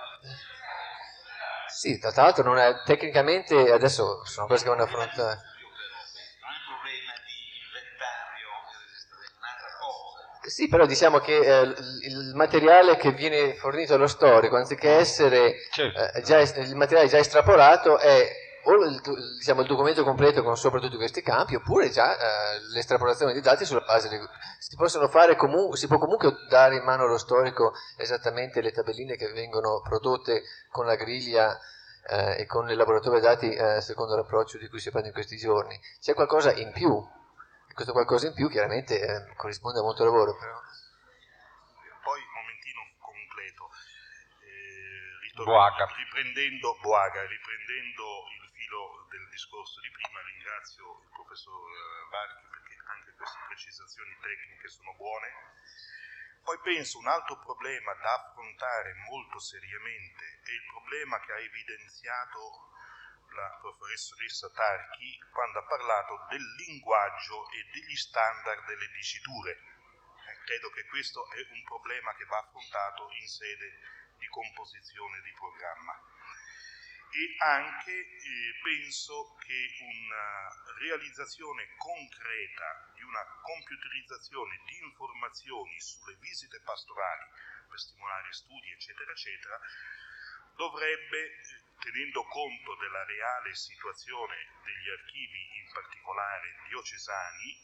sì, tra l'altro non è, tecnicamente adesso sono cose che vanno affrontate. Sì, però diciamo che eh, il materiale che viene fornito allo storico, anziché essere eh, già, il materiale già estrapolato, è o il, diciamo, il documento completo con sopra tutti questi campi, oppure già eh, l'estrapolazione dei dati sulla base di... Si possono fare comunque, si può comunque dare in mano allo storico esattamente le tabelline che vengono prodotte con la griglia eh, e con l'elaboratore dati eh, secondo l'approccio di cui si parla in questi giorni. C'è qualcosa in più. Questo qualcosa in più chiaramente eh, corrisponde a molto lavoro, però. Poi un momentino completo, eh, Boaga. riprendendo, Boaga, riprendendo il filo del discorso di prima, ringrazio il professor Varchi perché anche queste precisazioni tecniche sono buone. Poi penso un altro problema da affrontare molto seriamente è il problema che ha evidenziato la professoressa Tarchi quando ha parlato del linguaggio e degli standard delle diciture. Eh, credo che questo è un problema che va affrontato in sede di composizione di programma. E anche eh, penso che una realizzazione concreta di una computerizzazione di informazioni sulle visite pastorali per stimolare studi, eccetera, eccetera, dovrebbe, tenendo conto della reale situazione degli archivi, in particolare diocesani,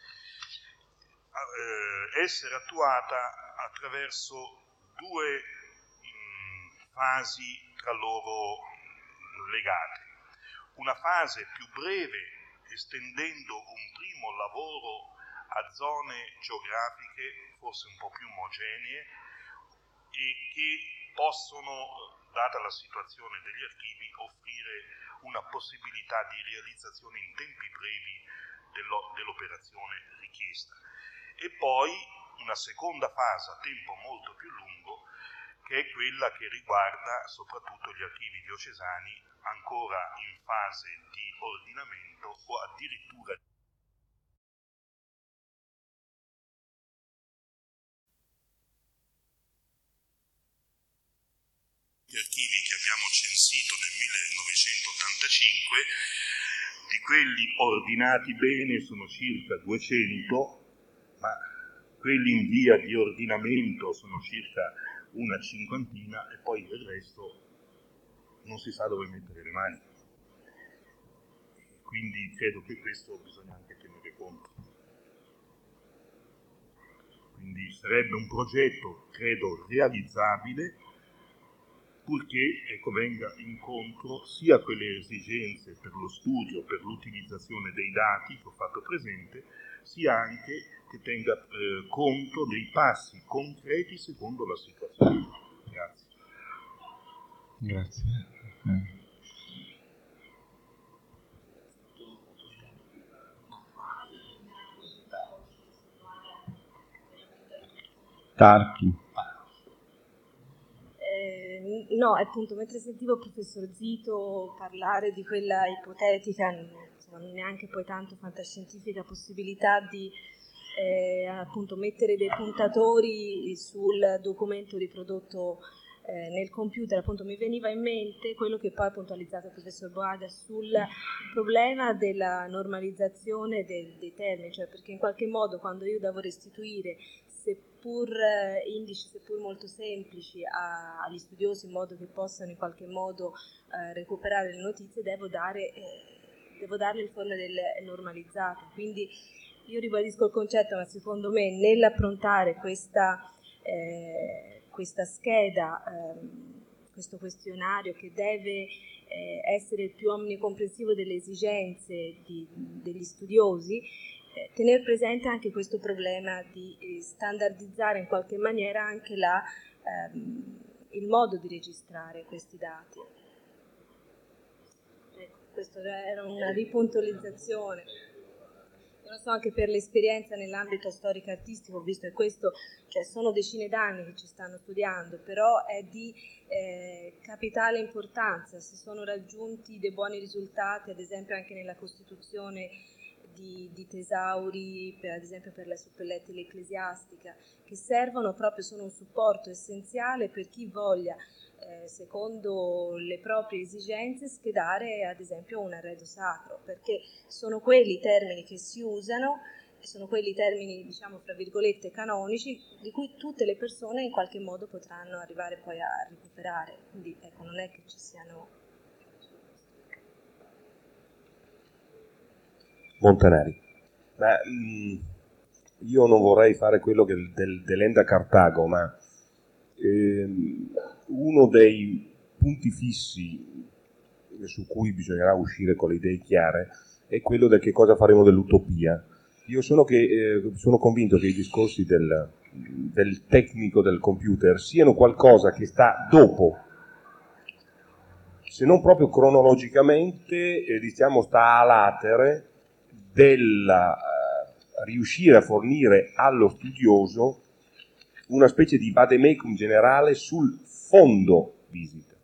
eh, essere attuata attraverso due mh, fasi tra loro legate. Una fase più breve, estendendo un primo lavoro a zone geografiche forse un po' più omogenee e che possono, data la situazione degli archivi, offrire una possibilità di realizzazione in tempi brevi dello, dell'operazione richiesta. E poi una seconda fase a tempo molto più lungo, che è quella che riguarda soprattutto gli archivi diocesani ancora in fase di ordinamento o addirittura gli archivi che abbiamo censito nel millenovecentottantacinque, di quelli ordinati bene sono circa duecento, ma quelli in via di ordinamento sono circa una cinquantina e poi il resto non si sa dove mettere le mani. Quindi credo che questo bisogna anche tenere conto. Quindi sarebbe un progetto, credo, realizzabile, purché ecco, venga incontro sia a quelle esigenze per lo studio, per l'utilizzazione dei dati che ho fatto presente, sia anche che tenga eh, conto dei passi concreti secondo la situazione. Grazie. Grazie. Eh. Tarchi. Eh, no, appunto, mentre sentivo il professor Zito parlare di quella ipotetica, insomma, neanche poi tanto fantascientifica possibilità di eh, appunto mettere dei puntatori sul documento riprodotto eh, nel computer, appunto mi veniva in mente quello che poi ha puntualizzato il professor Boada sul problema della normalizzazione del, dei termini, cioè perché in qualche modo quando io devo restituire seppur eh, indici, seppur molto semplici a, agli studiosi in modo che possano in qualche modo eh, recuperare le notizie, devo, dare, eh, devo darle il forma del normalizzato. Quindi io ribadisco il concetto, ma secondo me nell'approntare questa, eh, questa scheda, ehm, questo questionario che deve eh, essere il più omnicomprensivo delle esigenze di, degli studiosi, tener presente anche questo problema di standardizzare in qualche maniera anche la, ehm, il modo di registrare questi dati. Ecco, questa era una ripuntualizzazione. Io non so, anche per l'esperienza nell'ambito storico-artistico, ho visto che questo, cioè sono decine d'anni che ci stanno studiando, però è di eh, capitale importanza, si sono raggiunti dei buoni risultati, ad esempio anche nella Costituzione Di, di tesauri, per, ad esempio per la suppellettile ecclesiastica, che servono proprio, sono un supporto essenziale per chi voglia, eh, secondo le proprie esigenze, schedare ad esempio un arredo sacro, perché sono quelli i termini che si usano, sono quelli i termini, diciamo, fra virgolette, canonici, di cui tutte le persone in qualche modo potranno arrivare poi a recuperare. Quindi ecco, non è che ci siano... Montanari, ma mh, io non vorrei fare quello che del, dell'Enda Cartago, ma ehm, uno dei punti fissi su cui bisognerà uscire con le idee chiare è quello del che cosa faremo dell'utopia. Io sono, che, eh, sono convinto che i discorsi del, del tecnico del computer siano qualcosa che sta dopo, se non proprio cronologicamente, eh, diciamo sta a latere del uh, riuscire a fornire allo studioso una specie di vademecum generale sul fondo visita.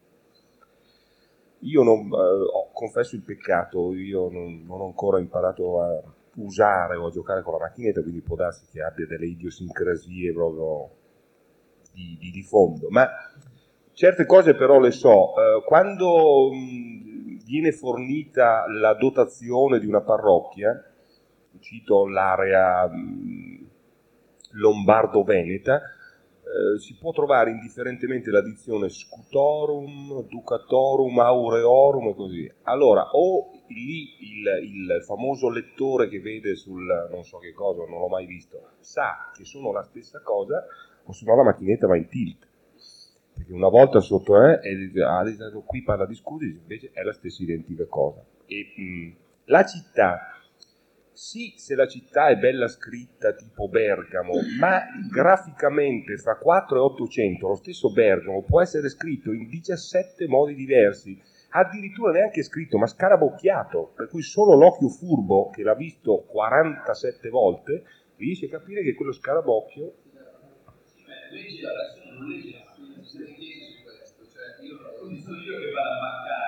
Io non, uh, confesso il peccato, io non, non ho ancora imparato a usare o a giocare con la macchinetta, quindi può darsi che abbia delle idiosincrasie proprio di, di, di fondo, ma certe cose però le so. Uh, quando mh, viene fornita la dotazione di una parrocchia, cito l'area mh, lombardo-veneta, eh, si può trovare indifferentemente la dizione scutorum, ducatorum, aureorum e così via. Allora, o lì il, il famoso lettore che vede sul non so che cosa, non l'ho mai visto, sa che sono la stessa cosa, o se no la macchinetta va in tilt. Perché una volta sotto eh, è, ah, qui parla di scudi, invece è la stessa identica cosa. E mh, la città, sì, se la città è bella scritta tipo Bergamo, ma graficamente fra quattro e ottocento lo stesso Bergamo può essere scritto in diciassette modi diversi, addirittura neanche scritto, ma scarabocchiato, per cui solo l'occhio furbo che l'ha visto quarantasette volte riesce a capire che quello scarabocchio... Leggi la versione, non leggi la se ne chiedi su questo, cioè io non sono io che vado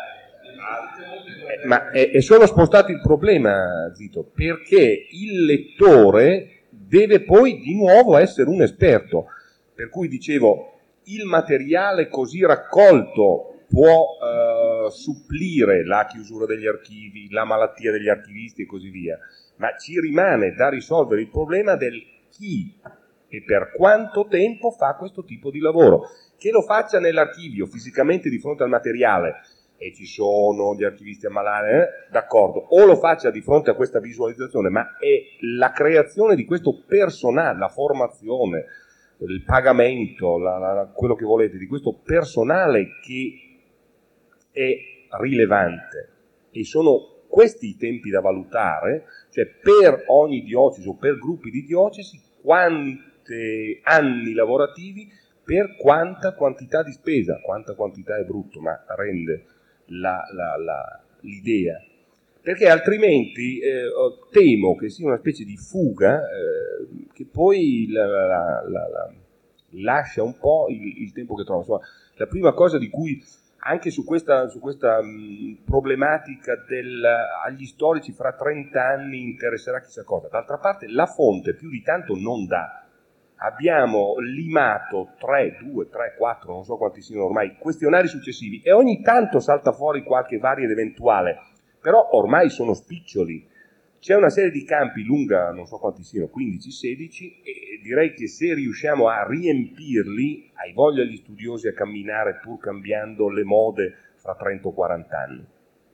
a marcare, eh, ma è, è solo spostato il problema, Zito, perché il lettore deve poi di nuovo essere un esperto, per cui dicevo, il materiale così raccolto può uh, supplire la chiusura degli archivi, la malattia degli archivisti e così via, ma ci rimane da risolvere il problema del chi e per quanto tempo fa questo tipo di lavoro. Che lo faccia nell'archivio, fisicamente di fronte al materiale, e ci sono gli archivisti a malare, eh? d'accordo, o lo faccia di fronte a questa visualizzazione, ma è la creazione di questo personale, la formazione, il pagamento, la, la, quello che volete, di questo personale che è rilevante, e sono questi i tempi da valutare, cioè per ogni diocesi o per gruppi di diocesi quanti anni lavorativi per quanta quantità di spesa. Quanta quantità è brutto, ma rende la, la, la, l'idea, perché altrimenti eh, temo che sia una specie di fuga eh, che poi la, la, la, la, lascia un po' il, il tempo che trova. Insomma, la prima cosa di cui anche su questa, su questa mh, problematica del, agli storici fra trenta anni interesserà chissà cosa. D'altra parte la fonte più di tanto non dà. Abbiamo limato tre, due, tre, quattro, non so quanti siano ormai, questionari successivi, e ogni tanto salta fuori qualche varia ed eventuale, però ormai sono spiccioli. C'è una serie di campi lunga, non so quanti siano, quindici sedici, e direi che se riusciamo a riempirli, hai voglia gli studiosi a camminare pur cambiando le mode fra trenta o quaranta anni.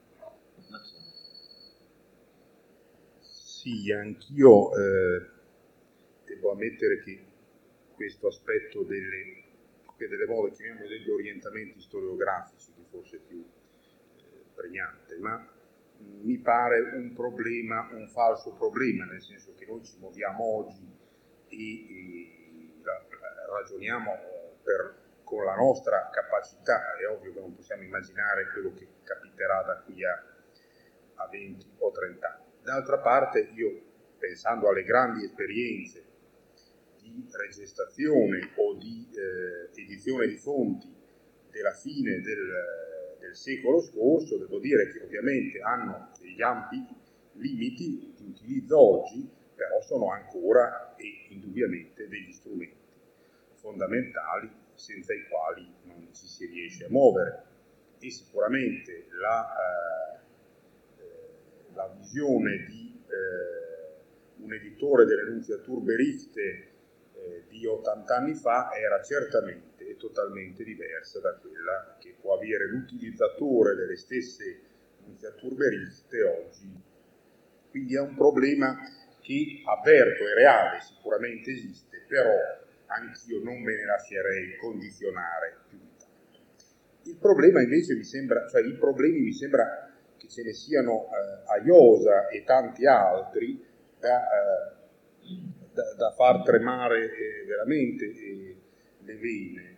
Sì, anch'io eh, devo ammettere che questo aspetto delle, delle mode, chiamiamolo degli orientamenti storiografici, che forse è più eh, pregnante, ma mi pare un problema, un falso problema, nel senso che noi ci muoviamo oggi e, e ragioniamo per, con la nostra capacità. È ovvio che non possiamo immaginare quello che capiterà da qui a, a venti o trenta anni. D'altra parte, io, pensando alle grandi esperienze di regestazione o di eh, edizione di fonti della fine del, del secolo scorso, devo dire che ovviamente hanno degli ampi limiti di utilizzo oggi, però sono ancora e indubbiamente degli strumenti fondamentali senza i quali non ci si riesce a muovere. E sicuramente la, eh, la visione di eh, un editore delle Nunziatur Beriste di ottanta anni fa era certamente e totalmente diversa da quella che può avere l'utilizzatore delle stesse Nunziatur Beriste oggi. Quindi è un problema che avverto, è reale, sicuramente esiste, però anch'io non me ne lascerei condizionare più di tanto. Il problema invece mi sembra, cioè i problemi mi sembra che ce ne siano eh, a Iosa e tanti altri da eh, Da, da far tremare eh, veramente eh, le vene.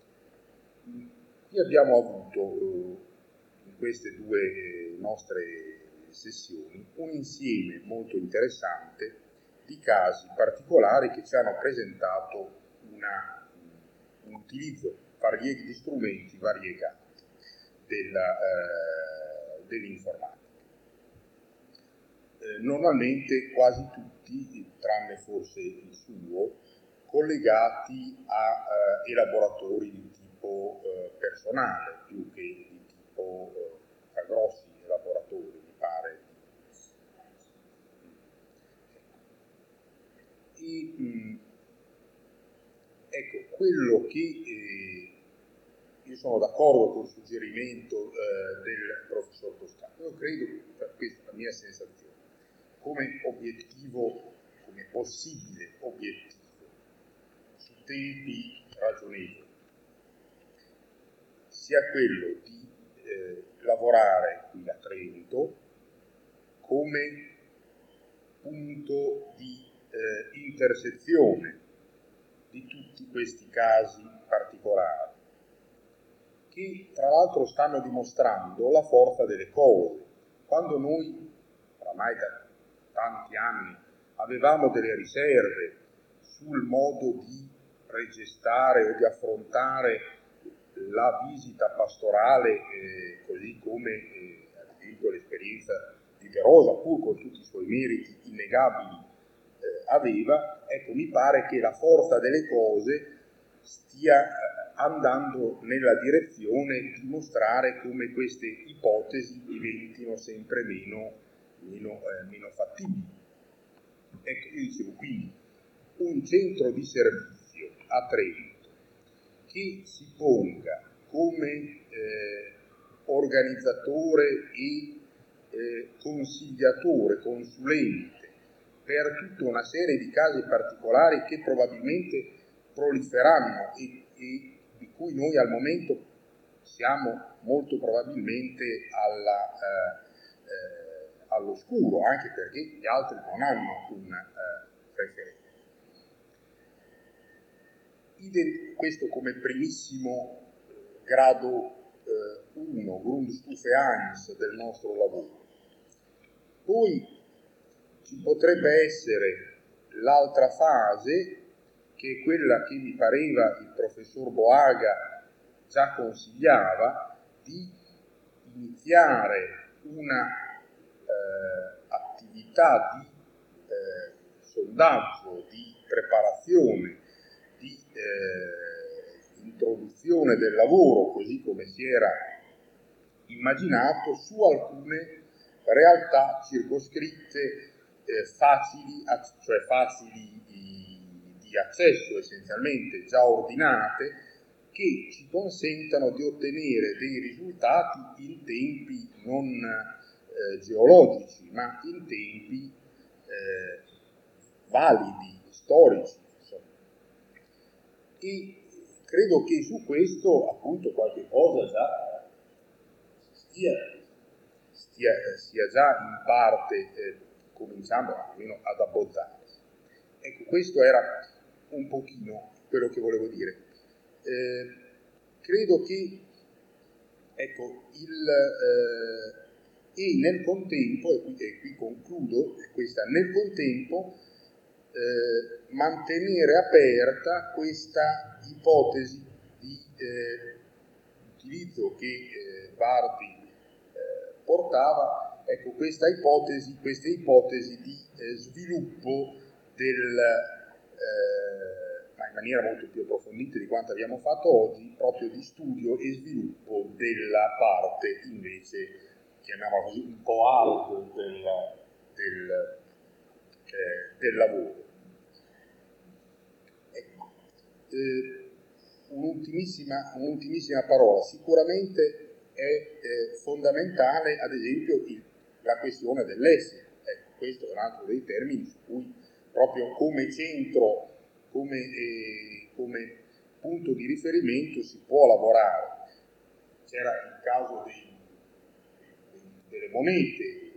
Qui abbiamo avuto eh, in queste due eh, nostre sessioni un insieme molto interessante di casi particolari che ci hanno presentato una, un utilizzo varie, di strumenti variegati della, eh, dell'informatica. Eh, normalmente quasi tutti, tranne forse il suo, collegati a eh, elaboratori di tipo eh, personale, più che di tipo eh, a grossi elaboratori, mi pare. E, mh, ecco, quello che eh, io sono d'accordo con il suggerimento eh, del professor Toscano, io credo, per questa è la mia sensazione, come obiettivo, come possibile obiettivo su tempi ragionevoli, sia quello di eh, lavorare qui a Trento come punto di eh, intersezione di tutti questi casi particolari, che tra l'altro stanno dimostrando la forza delle cose. Quando noi, oramai da tanti anni, avevamo delle riserve sul modo di regestare o di affrontare la visita pastorale, eh, così come eh, ad esempio l'esperienza di De Rosa, pur con tutti i suoi meriti innegabili, eh, aveva, ecco, mi pare che la forza delle cose stia eh, andando nella direzione di mostrare come queste ipotesi diventino sempre meno Meno, eh, meno fattibili. Ecco, io dicevo, quindi un centro di servizio a Trento che si ponga come eh, organizzatore e eh, consigliatore, consulente per tutta una serie di casi particolari che probabilmente proliferanno e, e di cui noi al momento siamo molto probabilmente alla, eh, eh, all'oscuro, anche perché gli altri non hanno un eh, referente. Ident- questo come primissimo grado uno, eh, Grundstufe eins del nostro lavoro. Poi ci potrebbe essere l'altra fase, che è quella che mi pareva il professor Boaga già consigliava, di iniziare una eh, attività di eh, sondaggio, di preparazione, di eh, introduzione del lavoro, così come si era immaginato, su alcune realtà circoscritte, eh, facili, cioè facili di, di accesso, essenzialmente già ordinate, che ci consentano di ottenere dei risultati in tempi non eh, geologici, ma in tempi eh, validi, storici, insomma. E credo che su questo appunto qualche cosa già stia, stia, sia già in parte eh, cominciando almeno ad abbozzarsi. Ecco, questo era un pochino quello che volevo dire. Eh, credo che, ecco, il, eh, e nel contempo, e qui, e qui concludo, questa, nel contempo, eh, mantenere aperta questa ipotesi di eh, utilizzo che eh, Bardi eh, portava, ecco, questa ipotesi, queste ipotesi di eh, sviluppo del eh, ma in maniera molto più approfondita di quanto abbiamo fatto oggi, proprio di studio e sviluppo della parte invece, chiamiamola così, un po' hard del, del, eh, del lavoro. Ecco. Eh, un'ultimissima, un'ultimissima parola. Sicuramente è eh, fondamentale, ad esempio, il, la questione dell'essere. Ecco, questo è un altro dei termini su cui proprio come centro, Come, eh, come punto di riferimento si può lavorare. C'era il caso dei, dei, delle monete,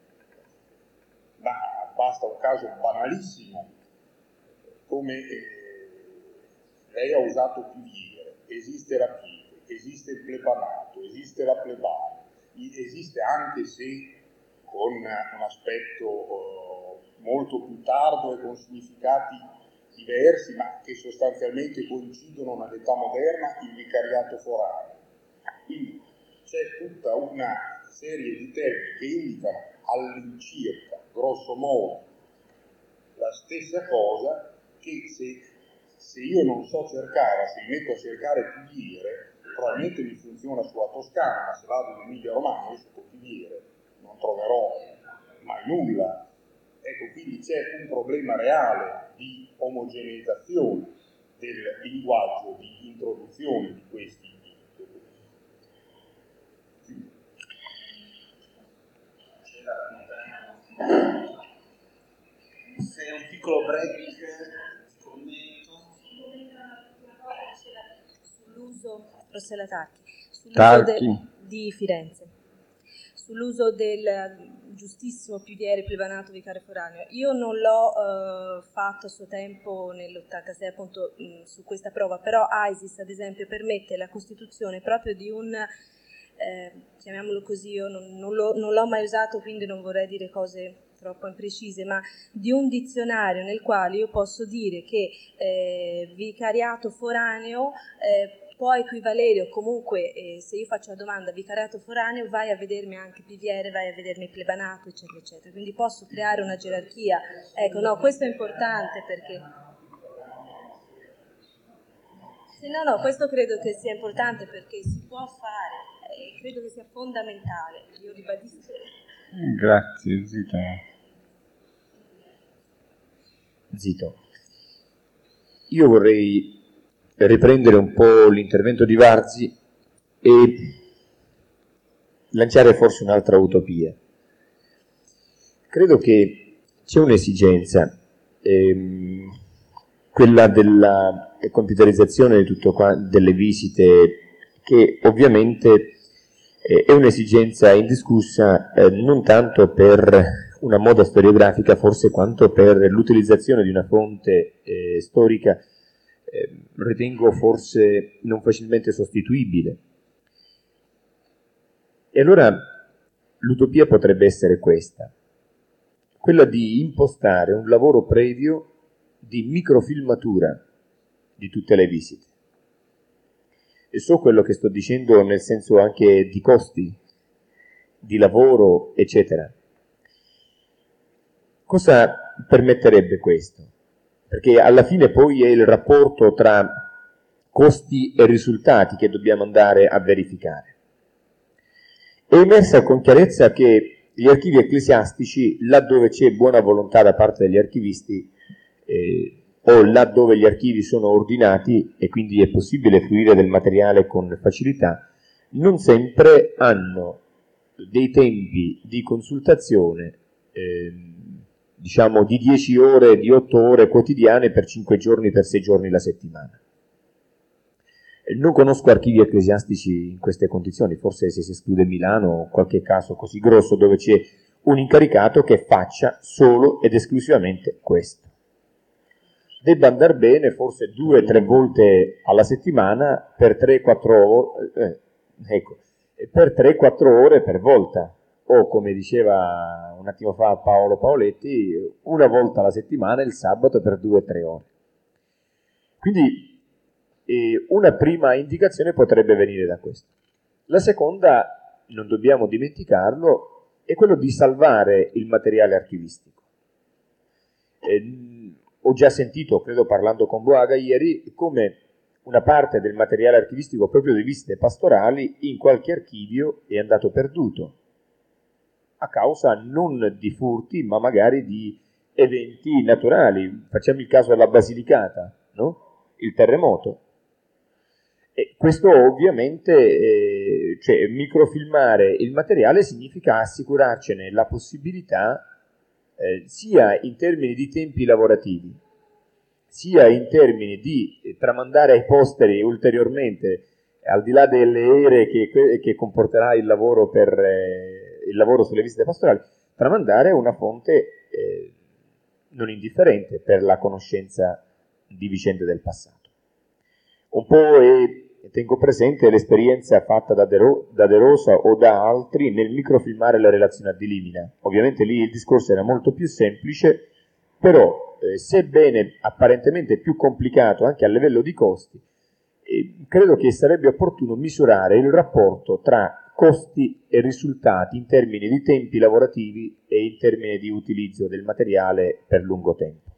ma basta un caso banalissimo, come eh, lei ha usato piviere, esiste la pieve, esiste il plebanato, esiste la plebana, esiste, anche se con un aspetto eh, molto più tardo e con significati diversi, ma che sostanzialmente coincidono nell'età moderna, il vicariato foraneo. Quindi c'è tutta una serie di termini che indicano all'incirca, grosso modo, la stessa cosa, che se, se io non so cercare, se mi metto a cercare piviere, probabilmente mi funziona sulla Toscana, ma se vado in Emilia Romagna, io sotto piviere non troverò mai nulla. Ecco, quindi c'è un problema reale di omogeneizzazione del linguaggio, di introduzione di questi se è un piccolo break commento sull'uso Rossella Tacchi sull'uso Tacchi. De, di Firenze sull'uso del giustissimo piviere plebanato vicario foraneo. Io non l'ho eh, fatto a suo tempo nell'ottantasei appunto mh, su questa prova, però AISIS ad esempio permette la costituzione proprio di un, eh, chiamiamolo così, io non, non, l'ho, non l'ho mai usato, quindi non vorrei dire cose troppo imprecise, ma di un dizionario nel quale io posso dire che eh, vicariato foraneo eh, può equivalere, o comunque eh, se io faccio la domanda vicariato foraneo vai a vedermi anche piviere, vai a vedermi plebanato, eccetera, eccetera. Quindi posso creare una gerarchia. Ecco, no, questo è importante perché... Sì, no, no, questo credo che sia importante perché si può fare, eh, credo che sia fondamentale, io ribadisco. Grazie, Zita. Zito. Io vorrei riprendere un po' l'intervento di Varzi e lanciare forse un'altra utopia. Credo che c'è un'esigenza ehm, quella della computerizzazione di tutto qua, delle visite, che ovviamente eh, è un'esigenza indiscussa eh, non tanto per una moda storiografica forse quanto per l'utilizzazione di una fonte eh, storica eh, ritengo forse non facilmente sostituibile. E allora l'utopia potrebbe essere questa, quella di impostare un lavoro previo di microfilmatura di tutte le visite. E so quello che sto dicendo nel senso anche di costi, di lavoro, eccetera. Cosa permetterebbe questo? Perché alla fine poi è il rapporto tra costi e risultati che dobbiamo andare a verificare. È emersa con chiarezza che gli archivi ecclesiastici, laddove c'è buona volontà da parte degli archivisti, eh, o laddove gli archivi sono ordinati e quindi è possibile fruire del materiale con facilità, non sempre hanno dei tempi di consultazione eh, diciamo di dieci ore, di otto ore quotidiane per cinque giorni, per sei giorni la settimana. Non conosco archivi ecclesiastici in queste condizioni, forse se si esclude Milano o qualche caso così grosso dove c'è un incaricato che faccia solo ed esclusivamente questo. Debba andare bene forse due o tre volte alla settimana per tre quattro ore, eh, ecco, per tre quattro ore per volta, o come diceva un attimo fa Paolo Paoletti, una volta alla settimana il sabato per due o tre ore. Quindi eh, una prima indicazione potrebbe venire da questo. La seconda, non dobbiamo dimenticarlo, è quello di salvare il materiale archivistico. Eh, ho già sentito, credo parlando con Boaga ieri, come una parte del materiale archivistico proprio di visite pastorali in qualche archivio è andato perduto, a causa non di furti, ma magari di eventi naturali. Facciamo il caso della Basilicata, no? Il terremoto. E questo ovviamente, eh, cioè microfilmare il materiale significa assicurarcene la possibilità eh, sia in termini di tempi lavorativi, sia in termini di eh, tramandare ai posteri ulteriormente, al di là delle ere che, che comporterà il lavoro per eh, il lavoro sulle visite pastorali, tramandare una fonte eh, non indifferente per la conoscenza di vicende del passato. Un po' è, tengo presente l'esperienza fatta da De, Ro, da De Rosa o da altri nel microfilmare le relazioni a Di Limina. Ovviamente lì il discorso era molto più semplice, però eh, sebbene apparentemente più complicato anche a livello di costi, eh, credo che sarebbe opportuno misurare il rapporto tra costi e risultati in termini di tempi lavorativi e in termini di utilizzo del materiale per lungo tempo.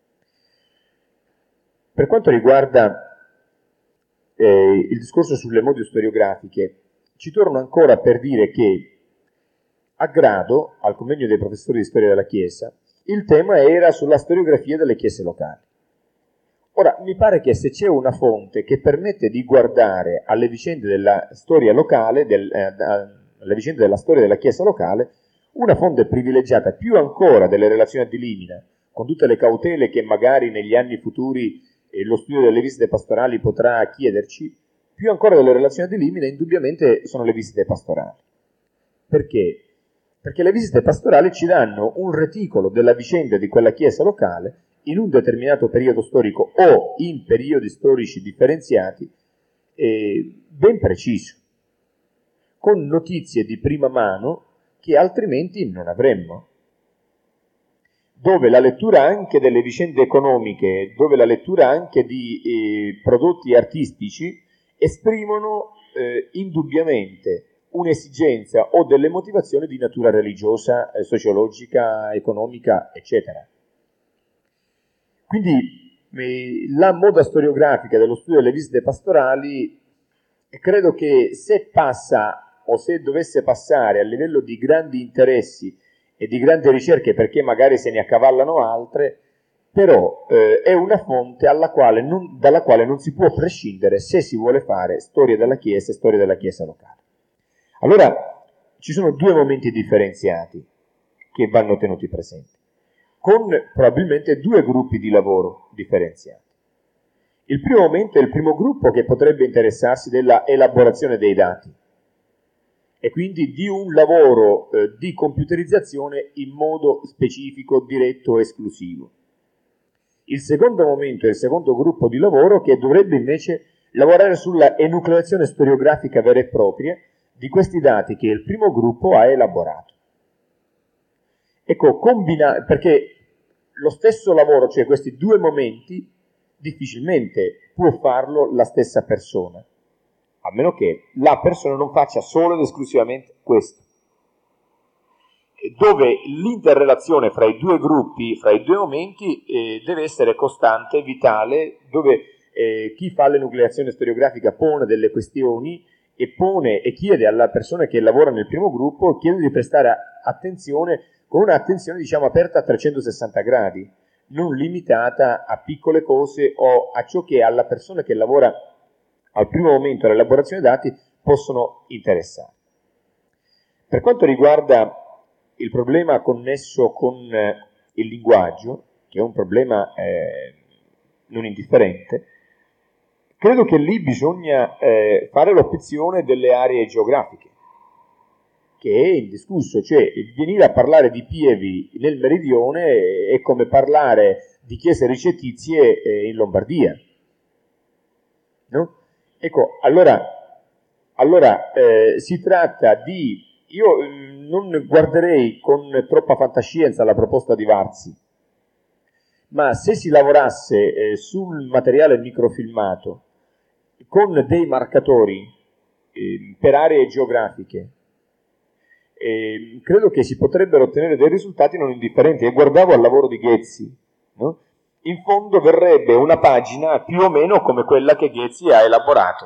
Per quanto riguarda eh, il discorso sulle mode storiografiche, ci torno ancora per dire che a grado, al convegno dei professori di storia della Chiesa, il tema era sulla storiografia delle chiese locali. Ora, mi pare che se c'è una fonte che permette di guardare alle vicende della storia locale, del, eh, alle vicende della storia della Chiesa locale, una fonte privilegiata più ancora delle relazioni a Di Limina, con tutte le cautele che magari negli anni futuri eh, lo studio delle visite pastorali potrà chiederci, più ancora delle relazioni a Di Limina, indubbiamente sono le visite pastorali. Perché? Perché le visite pastorali ci danno un reticolo della vicenda di quella chiesa locale in un determinato periodo storico o in periodi storici differenziati eh, ben preciso, con notizie di prima mano che altrimenti non avremmo, dove la lettura anche delle vicende economiche, dove la lettura anche di eh, prodotti artistici esprimono eh, indubbiamente un'esigenza o delle motivazioni di natura religiosa, eh, sociologica, economica, eccetera. Quindi eh, la moda storiografica dello studio delle visite pastorali credo che se passa o se dovesse passare a livello di grandi interessi e di grandi ricerche, perché magari se ne accavallano altre, però eh, è una fonte alla quale non, dalla quale non si può prescindere se si vuole fare storia della Chiesa e storia della Chiesa locale. Allora ci sono due momenti differenziati che vanno tenuti presenti. con probabilmente due gruppi di lavoro differenziati. Il primo momento è il primo gruppo che potrebbe interessarsi della elaborazione dei dati e quindi di un lavoro eh, di computerizzazione in modo specifico, diretto e esclusivo. Il secondo momento è il secondo gruppo di lavoro che dovrebbe invece lavorare sulla enucleazione storiografica vera e propria di questi dati che il primo gruppo ha elaborato. Ecco, combina, perché lo stesso lavoro, cioè questi due momenti, difficilmente può farlo la stessa persona, a meno che la persona non faccia solo ed esclusivamente questo, dove l'interrelazione fra i due gruppi, fra i due momenti, eh, deve essere costante, vitale, dove eh, chi fa l'enucleazione storiografica pone delle questioni e pone e chiede alla persona che lavora nel primo gruppo, chiede di prestare attenzione con un'attenzione, diciamo, aperta a trecentosessanta gradi, non limitata a piccole cose o a ciò che alla persona che lavora al primo momento dell'elaborazione dei dati possono interessare. Per quanto riguarda il problema connesso con eh, il linguaggio, che è un problema eh, non indifferente, credo che lì bisogna eh, fare l'opzione delle aree geografiche, che è indiscusso, cioè venire a parlare di pievi nel meridione è come parlare di chiese ricettizie in Lombardia, no? Ecco, allora, allora eh, si tratta di, io non guarderei con troppa fantascienza la proposta di Varzi, ma se si lavorasse eh, sul materiale microfilmato con dei marcatori eh, per aree geografiche, Eh, credo che si potrebbero ottenere dei risultati non indifferenti. E guardavo al lavoro di Ghezzi, no? In fondo verrebbe una pagina più o meno come quella che Ghezzi ha elaborato,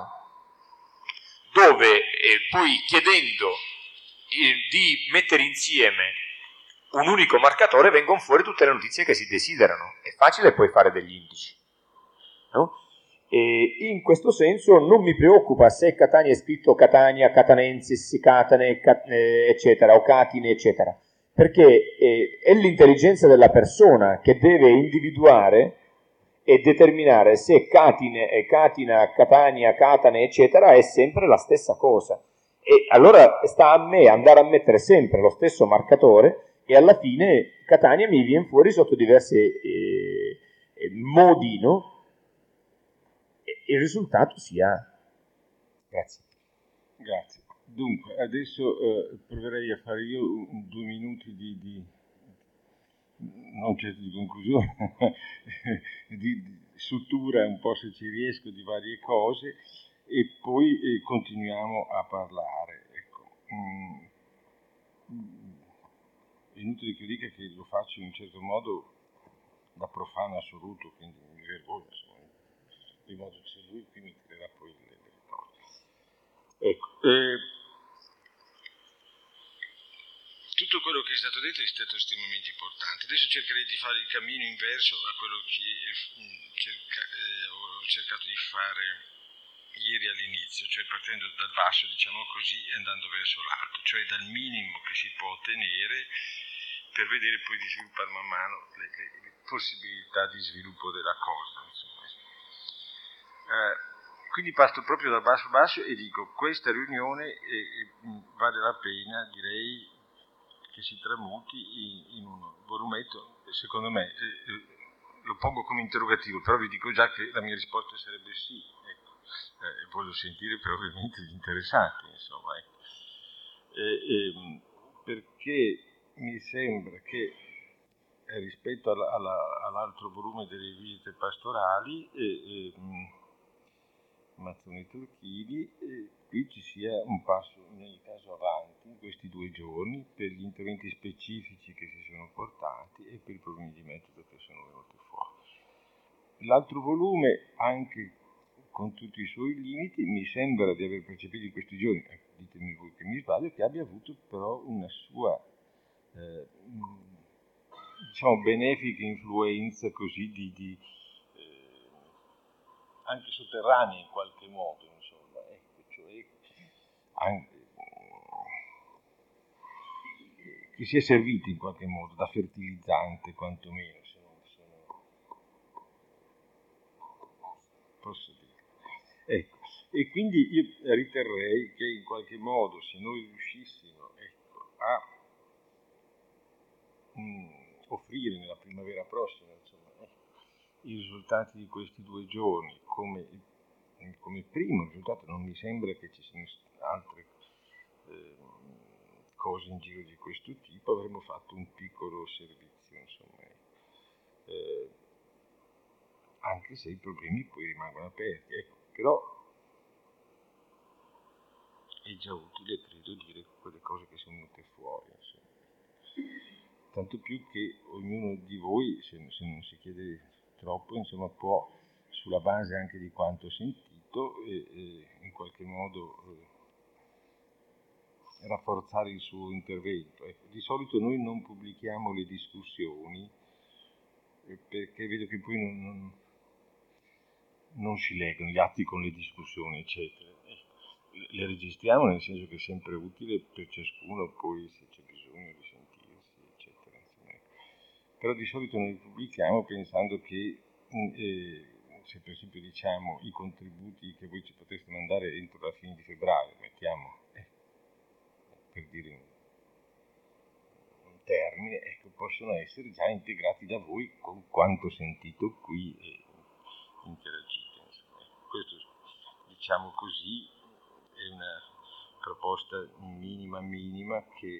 dove eh, poi chiedendo eh, di mettere insieme un unico marcatore vengono fuori tutte le notizie che si desiderano. È facile poi fare degli indici, no? E in questo senso non mi preoccupa se Catania è scritto Catania, Catanensis, Catane, cat, eh, eccetera, o Catine, eccetera, perché eh, è l'intelligenza della persona che deve individuare e determinare se Catine, eh, Catina, Catania, Catane, eccetera, è sempre la stessa cosa. E allora sta a me andare a mettere sempre lo stesso marcatore e alla fine Catania mi viene fuori sotto diversi eh, modi, no? Il risultato sia... Grazie. Grazie. Dunque, adesso eh, proverei a fare io un, due minuti di, di non certo di conclusione, di, di sutura un po' se ci riesco di varie cose e poi eh, continuiamo a parlare. Ecco. Mm. È inutile che dica che lo faccio in un certo modo da profano assoluto, quindi mi vergogno, insomma. Di modo che lui qui mi tirerà poi le, le cose. Ecco, eh, tutto quello che è stato detto è stato estremamente importante. Adesso cercherei di fare il cammino inverso a quello che cerca, eh, ho cercato di fare ieri all'inizio, cioè partendo dal basso, diciamo così, e andando verso l'alto, cioè dal minimo che si può ottenere per vedere poi di sviluppare man mano le, le, le possibilità di sviluppo della cosa, insomma. Eh, quindi parto proprio dal basso basso e dico questa riunione eh, vale la pena, direi, che si tramuti in, in un volumetto. Secondo me eh, lo pongo come interrogativo, però vi dico già che la mia risposta sarebbe sì, ecco. eh, voglio sentire però ovviamente gli interessati, insomma, ecco. eh, eh, perché mi sembra che eh, rispetto alla, alla, all'altro volume delle visite pastorali eh, eh, Mazzoni Turchini, e qui ci sia un passo in ogni caso avanti in questi due giorni per gli interventi specifici che si sono portati e per i problemi di metodo che sono venuti fuori. L'altro volume, anche con tutti i suoi limiti, mi sembra di aver percepito in questi giorni, ditemi voi che mi sbaglio, che abbia avuto però una sua eh, diciamo benefica influenza così di, di anche sotterranea in qualche modo, insomma, ecco, cioè, anche, che sia servito in qualche modo da fertilizzante quantomeno, se non sono... posso dire. Ecco. E quindi io riterrei che in qualche modo, se noi riuscissimo, ecco, a mh, offrire nella primavera prossima, insomma, ecco, i risultati di questi due giorni come, come primo risultato, non mi sembra che ci siano altre eh, cose in giro di questo tipo, avremmo fatto un piccolo servizio, insomma, eh, anche se i problemi poi rimangono aperti, ecco, però è già utile, credo, dire quelle cose che sono venute fuori, insomma. Tanto più che ognuno di voi, se, se non si chiede troppo, insomma, può, sulla base anche di quanto sentito, e, e in qualche modo eh, rafforzare il suo intervento. Ecco, di solito noi non pubblichiamo le discussioni, eh, perché vedo che poi non, non, non si leggono gli atti con le discussioni, eccetera. Le registriamo nel senso che è sempre utile per ciascuno, poi se c'è bisogno di sentirsi, eccetera. Insomma. Però di solito noi pubblichiamo pensando che eh, se per esempio diciamo i contributi che voi ci potreste mandare entro la fine di febbraio, mettiamo eh, per dire un, un termine, ecco, possono essere già integrati da voi con quanto sentito qui e interagito. Insomma. Questo, diciamo così, è una proposta minima minima che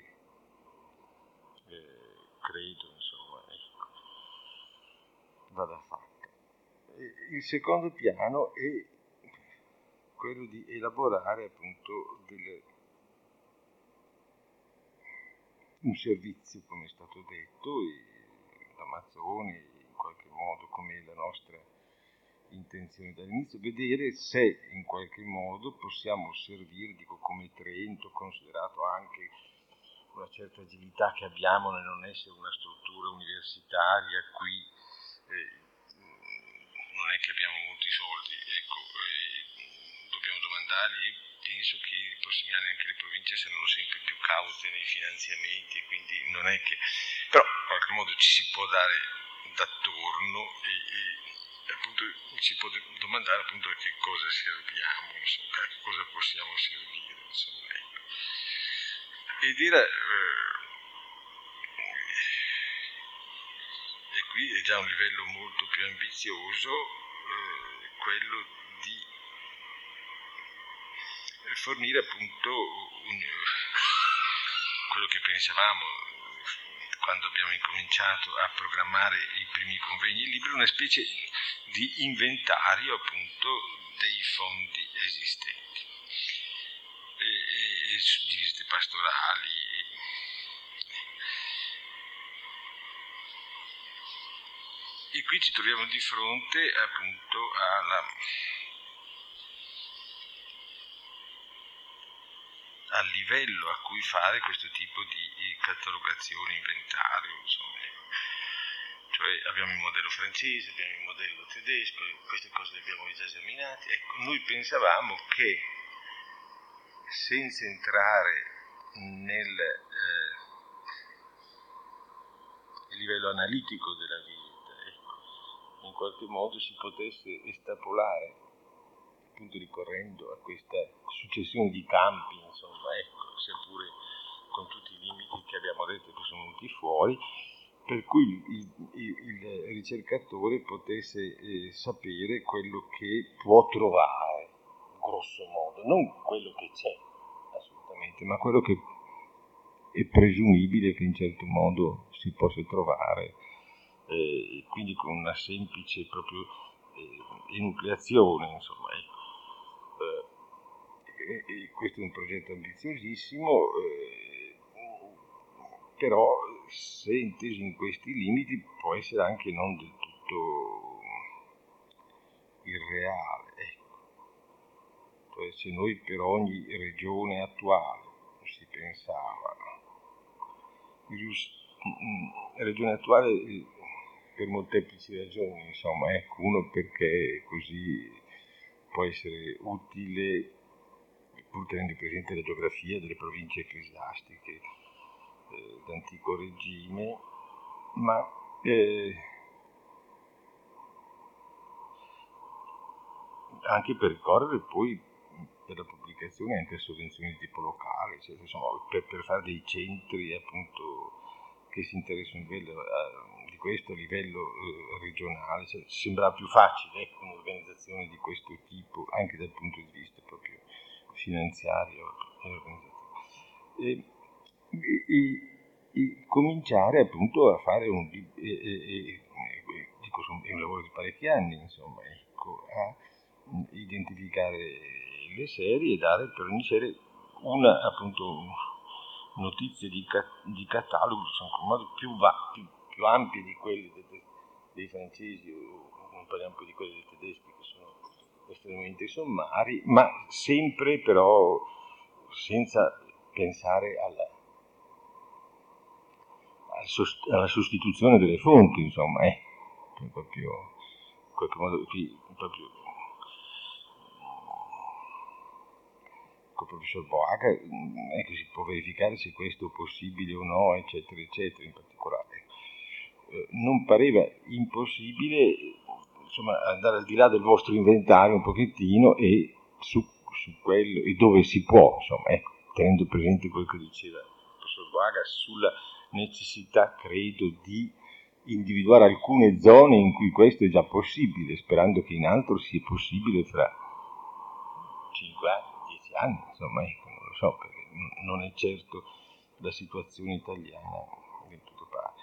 eh, credo, insomma, ecco, vada fatta. E il secondo piano è quello di elaborare appunto delle, un servizio, come è stato detto, e l'Amazzoni in qualche modo, come la nostra intenzione dall'inizio, vedere se in qualche modo possiamo servire, dico come Trento, considerato anche una certa agilità che abbiamo nel non essere una struttura universitaria, qui eh, non è che abbiamo molti soldi, ecco, eh, dobbiamo domandargli, e penso che i prossimi anni anche le province saranno sempre più caute nei finanziamenti, quindi non è che, però in qualche modo ci si può dare d'attorno e, e appunto ci può domandare appunto a che cosa serviamo, insomma, a che cosa possiamo servire, insomma, ecco. Ed era eh, e qui è già un livello molto più ambizioso, eh, quello di fornire appunto un, quello che pensavamo quando abbiamo incominciato a programmare i primi convegni libri, una specie di inventario appunto dei fondi esistenti, e, e, e di visite pastorali. E, e qui ci troviamo di fronte appunto alla, al livello a cui fare questo tipo di catalogazione, inventario, insomma. Cioè abbiamo il modello francese, abbiamo il modello tedesco, queste cose le abbiamo già esaminate. Ecco, noi pensavamo che senza entrare nel eh, livello analitico della visita, ecco, in qualche modo si potesse estrapolare, appunto ricorrendo a questa successione di campi, insomma, ecco, seppure con tutti i limiti che abbiamo detto che sono venuti fuori, per cui il, il, il ricercatore potesse eh, sapere quello che può trovare, grosso modo, non quello che c'è, assolutamente, ma quello che è presumibile che in certo modo si possa trovare, eh, quindi con una semplice proprio eh, enucleazione, insomma, ecco. Eh, e, e questo è un progetto ambiziosissimo, eh, però se inteso in questi limiti può essere anche non del tutto irreale, ecco. Cioè, se noi per ogni regione attuale si pensava, regione attuale per molteplici ragioni, insomma, ecco, uno perché così può essere utile pur tenendo presente la geografia delle province ecclesiastiche, eh, d'antico regime, ma eh, anche per ricorrere poi per la pubblicazione anche a sovvenzioni di tipo locale, cioè, insomma, per, per fare dei centri appunto che si interessano a livello, a, di questo a livello eh, regionale, cioè, sembrava più facile ecco, un'organizzazione di questo tipo anche dal punto di vista proprio finanziario e organizzativo. E, e, e cominciare appunto a fare un, e, e, e, dico, è un lavoro di parecchi anni, insomma, ecco, a identificare le serie e dare per ogni serie una appunto notizie di, di catalogo sono più, va, più, più ampie di quelle dei, dei francesi, o non parliamo più di quelle dei tedeschi che sono estremamente sommari, ma sempre però senza pensare alla, alla sostituzione delle fonti, insomma, eh, proprio in qualche modo qui proprio il professor Boaga, ecco, si può verificare se questo è possibile o no, eccetera, eccetera, in particolare. Eh, non pareva impossibile, insomma, andare al di là del vostro inventario un pochettino e su, su quello, e dove si può, insomma, ecco, tenendo presente quello che diceva il professor Boaga sulla necessità, credo, di individuare alcune zone in cui questo è già possibile, sperando che in altro sia possibile fra cinque anni. Anni, insomma, ecco, non lo so, perché non è certo la situazione italiana del tutto pari.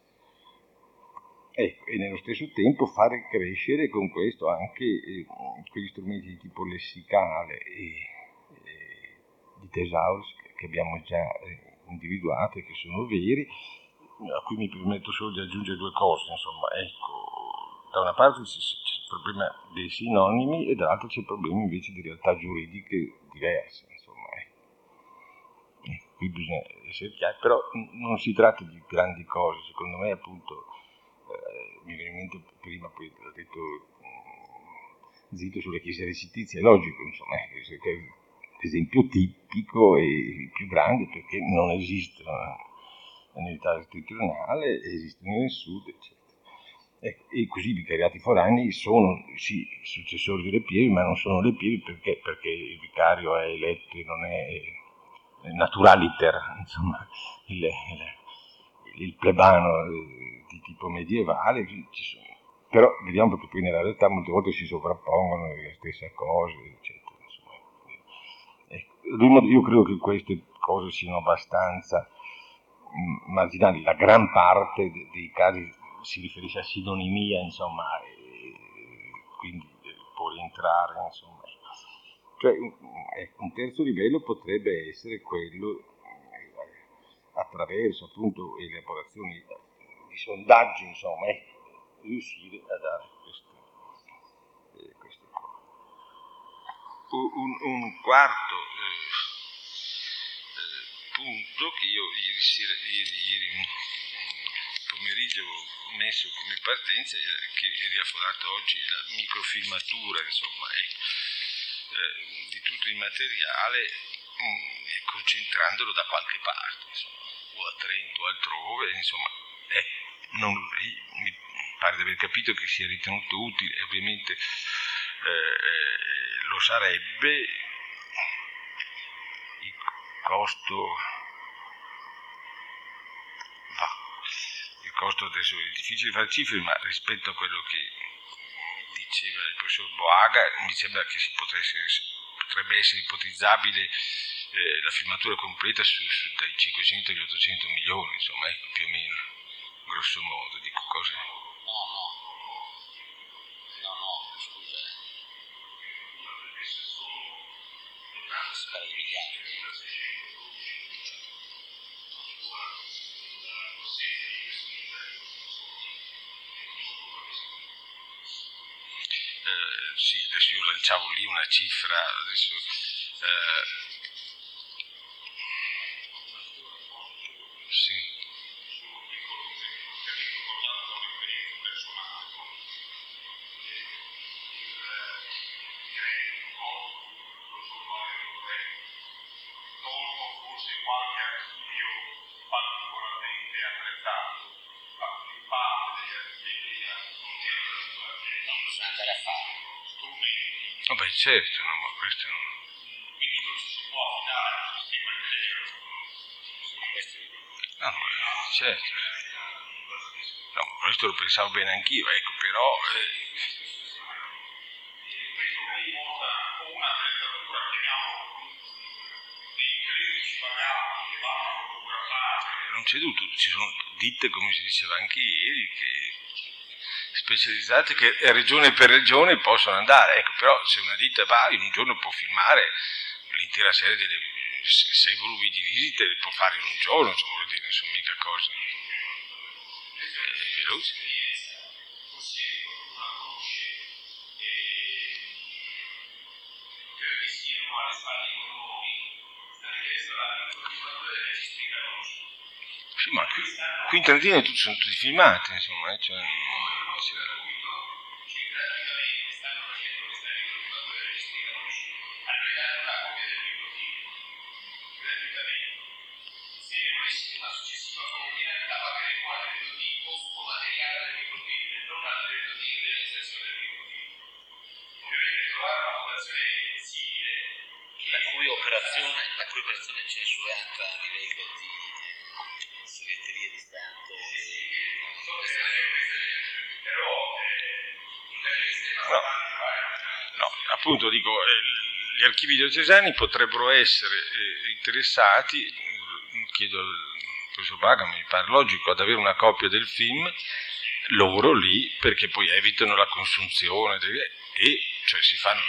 Ecco, e nello stesso tempo fare crescere con questo anche eh, quegli strumenti di tipo lessicale e, e di thesaurus che abbiamo già eh, individuato e che sono veri, a cui mi permetto solo di aggiungere due cose, insomma, ecco, da una parte c'è il problema dei sinonimi e dall'altra c'è il problema invece di realtà giuridiche diverse, insomma, ecco. Eh, qui bisogna essere chiari, però non si tratta di grandi cose, secondo me appunto, eh, mi viene in mente prima, poi l'ha detto um, Zito sulla chiesa recitizia, è logico, insomma, eh, l'esempio tipico e più grande perché non esistono nell'Italia settentrionale, esistono nel sud, eccetera. E, e così i vicariati foranei sono sì successori delle pievi, ma non sono le pievi perché, perché il vicario è eletto e non è, è naturaliter, insomma, il, il, il plebano di tipo medievale, ci sono. Però vediamo che poi nella realtà molte volte si sovrappongono le stesse cose, eccetera. Insomma. Ecco, io credo che queste cose siano abbastanza marginali, la gran parte dei casi si riferisce a sinonimia, insomma, e quindi può rientrare, insomma. Cioè, un terzo livello potrebbe essere quello, attraverso appunto elaborazioni di sondaggi, insomma, eh, riuscire a dare queste, eh, queste cose. Un, un quarto eh, eh, punto che io ieri, sera, ieri, ieri pomeriggio ho messo come partenza, che è riafforato oggi, è la microfilmatura, insomma, è, eh, di tutto il materiale, mh, e concentrandolo da qualche parte, insomma, o a Trento o altrove, insomma, eh, non, mi pare di aver capito che sia ritenuto utile, ovviamente eh, lo sarebbe, il costo... Il costo adesso è difficile fare cifre, ma rispetto a quello che diceva il professor Boaga, mi sembra che si potesse, potrebbe essere ipotizzabile eh, la filmatura completa su, su, dai cinquecento agli ottocento milioni, insomma, ecco, più o meno, grosso modo, dico cose. No, no, no, no, scusa. Si parla di miliardi. Eh, sì, adesso io lanciavo lì una cifra, adesso eh, sì. Forse qualche archivio beh certo, no, ma questo non... Quindi non si può affidare a un sistema di telegram su questi... No, certo. No, ma questo lo pensavo bene anch'io, ecco, però... Eh... Questo qui monta un'attrezzatura, chiamiamo dei critici pagati che vanno a fotografare. Non c'è dubbio, ci sono ditte, come si diceva anche ieri, che specializzate che regione per regione possono andare, ecco, però se una ditta va in un giorno può filmare l'intera serie delle sei volumi di visite, le può fare in un giorno, insomma, vuol dire, non sono mica cose eh, veloci. Credo che siano alle spalle di Bonomi, sta richiesta la continuazione dei registri canonici. Sì, ma qui, qui in Trentino tutti, sono tutti filmati, insomma, eh, cioè, cioè... gratuitamente stanno facendo questa riconfermatura dei registri canonici, a noi danno una copia del microfilm, gratuitamente. Se ne volessimo una successiva copia, la pagheremo a livello di costo materiale del microfilm, non a livello di realizzazione del microfilm. Ovviamente trovare una fondazione simile, la cui operazione, la cui operazione è censurata a livello di eh, segreteria di Stato e però no, no, appunto dico, eh, gli archivi diocesani potrebbero essere eh, interessati, chiedo al professor Baga, mi pare logico, ad avere una copia del film loro lì, perché poi evitano la consunzione e cioè si fanno...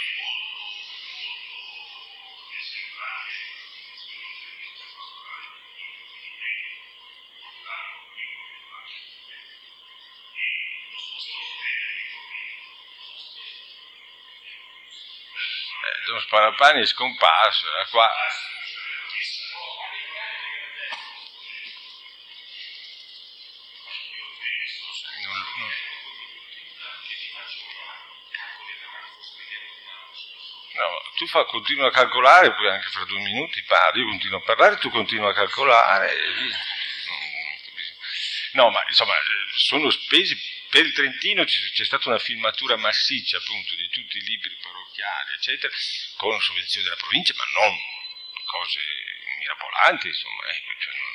Don Sparapani è scomparso, era qua. Non, non. No, tu fa, continua a calcolare, poi anche fra due minuti parli, io continuo a parlare, tu continui a calcolare e via. No, ma insomma, sono spesi. Per il Trentino c'è stata una filmatura massiccia appunto di tutti i libri parrocchiali, eccetera, con sovvenzioni della provincia, ma non cose mirabolanti, insomma. Ecco, cioè non...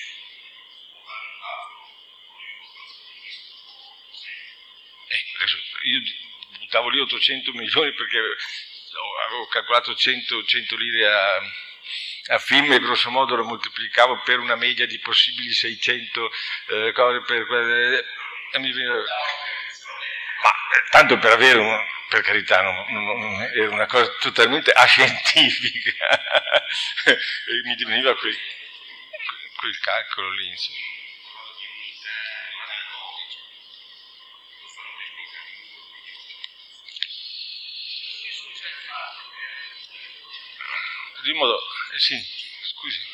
ecco, adesso io buttavo lì ottocento milioni perché avevo calcolato cento, cento lire a, a film e grosso modo lo moltiplicavo per una media di possibili seicento eh, cose per quelle... Ma eh, tanto per avere, un, per carità, non, non, non, era una cosa totalmente ascientifica e mi veniva quel, quel calcolo lì, insomma. Di modo, eh, sì, scusi.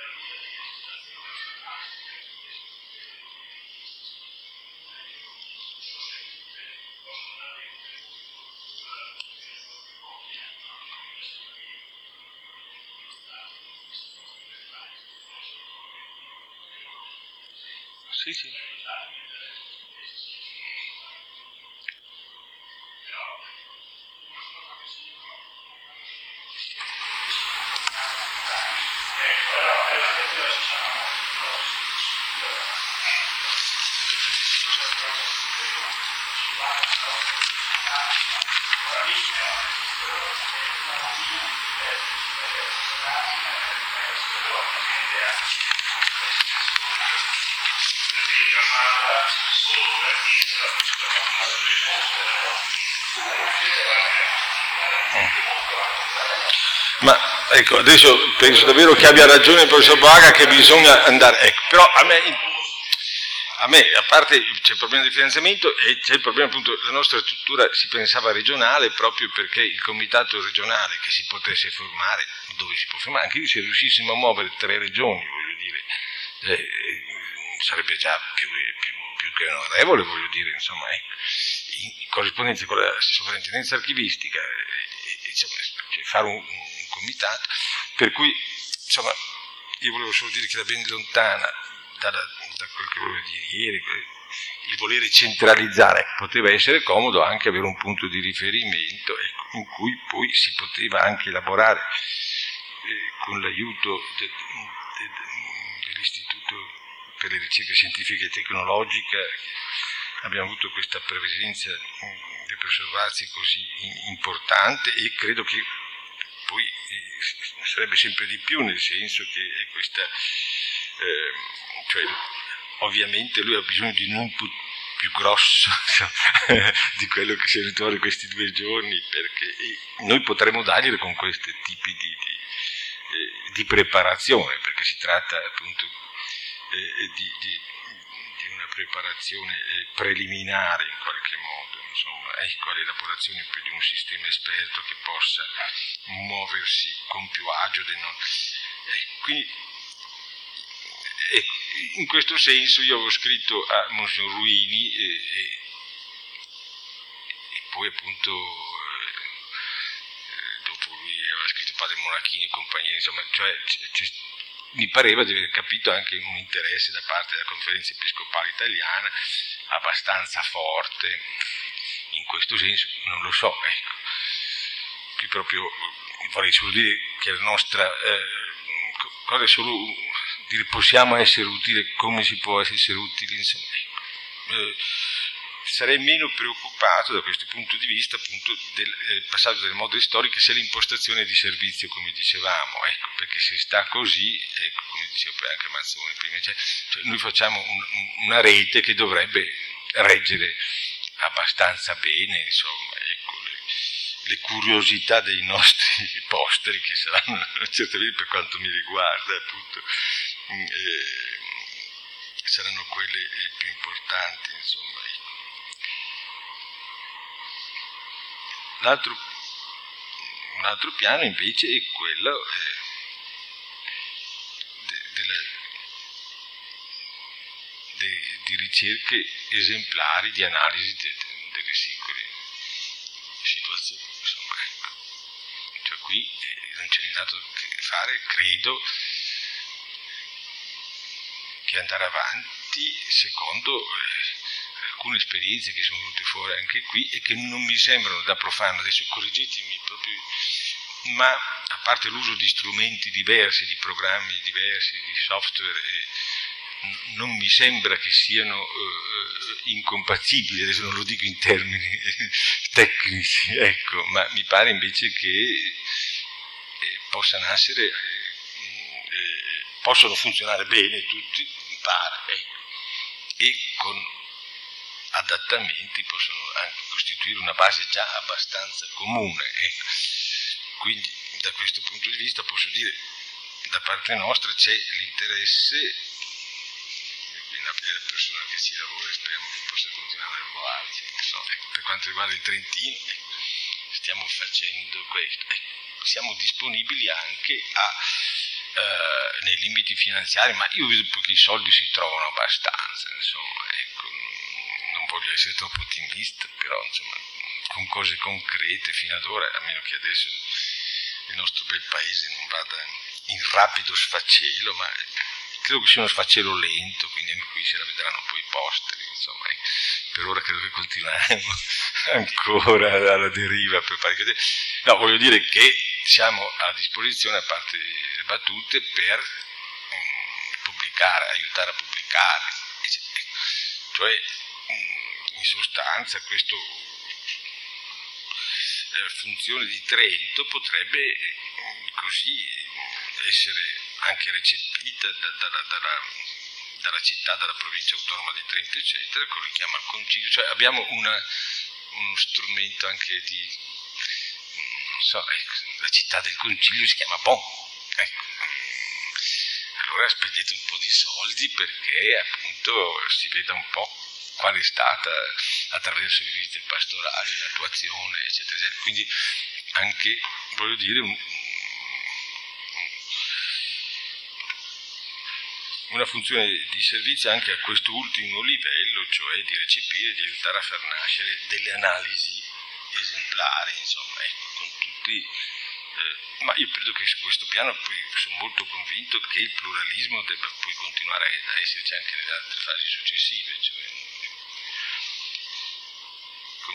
Sì, sì. Ma ecco, adesso penso davvero che abbia ragione il professor Baga che bisogna andare, ecco, però a me, a me, a parte c'è il problema di finanziamento e c'è il problema appunto della nostra struttura, si pensava regionale proprio perché il comitato regionale che si potesse formare, dove si può formare, anche se riuscissimo a muovere tre regioni, voglio dire, eh, sarebbe già più, più, più che onorevole, voglio dire, insomma, eh, in corrispondenza con la sovrintendenza archivistica, eh, insomma, cioè fare un, un comitato, per cui, insomma, io volevo solo dire che da ben lontana, da, da quel che volevo dire ieri, il volere centralizzare, poteva essere comodo anche avere un punto di riferimento, ecco, in cui poi si poteva anche elaborare eh, con l'aiuto de, de, de, dell'Istituto per le ricerche scientifiche e tecnologiche. Abbiamo avuto questa presenza di professor Vazzi così importante, e credo che poi eh, sarebbe sempre di più, nel senso che è questa, eh, cioè, ovviamente lui ha bisogno di un input più grosso di quello che si è venuto fuori questi due giorni, perché noi potremo darglielo con questi tipi di, di, eh, di preparazione, perché si tratta appunto eh, di, di, di una preparazione eh, preliminare in qualche modo, insomma, ecco, l'elaborazione più di un sistema esperto che possa muoversi con più agio del non... eh, quindi E in questo senso io avevo scritto a Monsignor Ruini e, e, e poi appunto eh, dopo lui aveva scritto Padre Monachini e compagnia, insomma, cioè c- c- mi pareva di aver capito anche un interesse da parte della Conferenza Episcopale Italiana abbastanza forte in questo senso, non lo so, ecco. Qui proprio vorrei solo dire che la nostra eh, cosa è solo dire possiamo essere utili, come si può essere utili, insomma, eh, sarei meno preoccupato da questo punto di vista appunto del eh, passaggio delle mode storiche se l'impostazione di servizio, come dicevamo, ecco, perché se sta così, ecco, come diceva poi anche Mazzoni prima, cioè, cioè noi facciamo un, una rete che dovrebbe reggere abbastanza bene, insomma, ecco, le, le curiosità dei nostri posteri, che saranno certamente, per quanto mi riguarda, appunto, Eh, saranno quelle eh, più importanti, insomma. L'altro, un altro piano invece è quello eh, de, della, de, di ricerche esemplari, di analisi de, de, delle singole situazioni, insomma, ecco. Cioè qui eh, non c'è niente che fare, credo, che andare avanti secondo eh, alcune esperienze che sono venute fuori anche qui e che non mi sembrano da profano, adesso correggetemi proprio, ma a parte l'uso di strumenti diversi, di programmi diversi, di software, eh, n- non mi sembra che siano eh, incompatibili, adesso non lo dico in termini eh, tecnici, ecco, ma mi pare invece che eh, possano essere eh, eh, possono funzionare bene tutti, mi pare, ecco. E con adattamenti possono anche costituire una base già abbastanza comune, ecco. Quindi da questo punto di vista posso dire da parte nostra c'è l'interesse, la persona che ci lavora, speriamo che possa continuare a lavorarci, insomma, ecco. Per quanto riguarda il Trentino, ecco, stiamo facendo questo, ecco. Siamo disponibili anche a Uh, nei limiti finanziari, ma io vedo che i soldi si trovano abbastanza, insomma, ecco, non voglio essere troppo ottimista, però insomma, con cose concrete fino ad ora, a meno che adesso il nostro bel paese non vada in rapido sfacelo, ma credo che sia uno sfacelo lento, quindi anche qui se la vedranno poi i posteri, insomma, ecco. Per ora credo che continueremo ancora alla deriva per parecchio tempo. No, voglio dire che siamo a disposizione, a parte le battute, per um, pubblicare, aiutare a pubblicare, eccetera. Cioè, um, in sostanza, questa eh, funzione di Trento potrebbe eh, così essere anche recepita da, da, da, dalla, dalla città, dalla provincia autonoma di Trento, eccetera, con richiamo al concilio. Cioè, abbiamo una, uno strumento anche di... non so, ecco, la città del concilio si chiama Bonn, ecco. Allora spendete un po' di soldi perché appunto si veda un po' qual è stata, attraverso le visite pastorali, l'attuazione, eccetera, eccetera. Quindi anche, voglio dire, un, una funzione di servizio anche a quest'ultimo livello, cioè di recepire, di aiutare a far nascere delle analisi esemplari, insomma, ecco, con tutti, eh, ma io credo che su questo piano poi sono molto convinto che il pluralismo debba poi continuare a esserci anche nelle altre fasi successive, cioè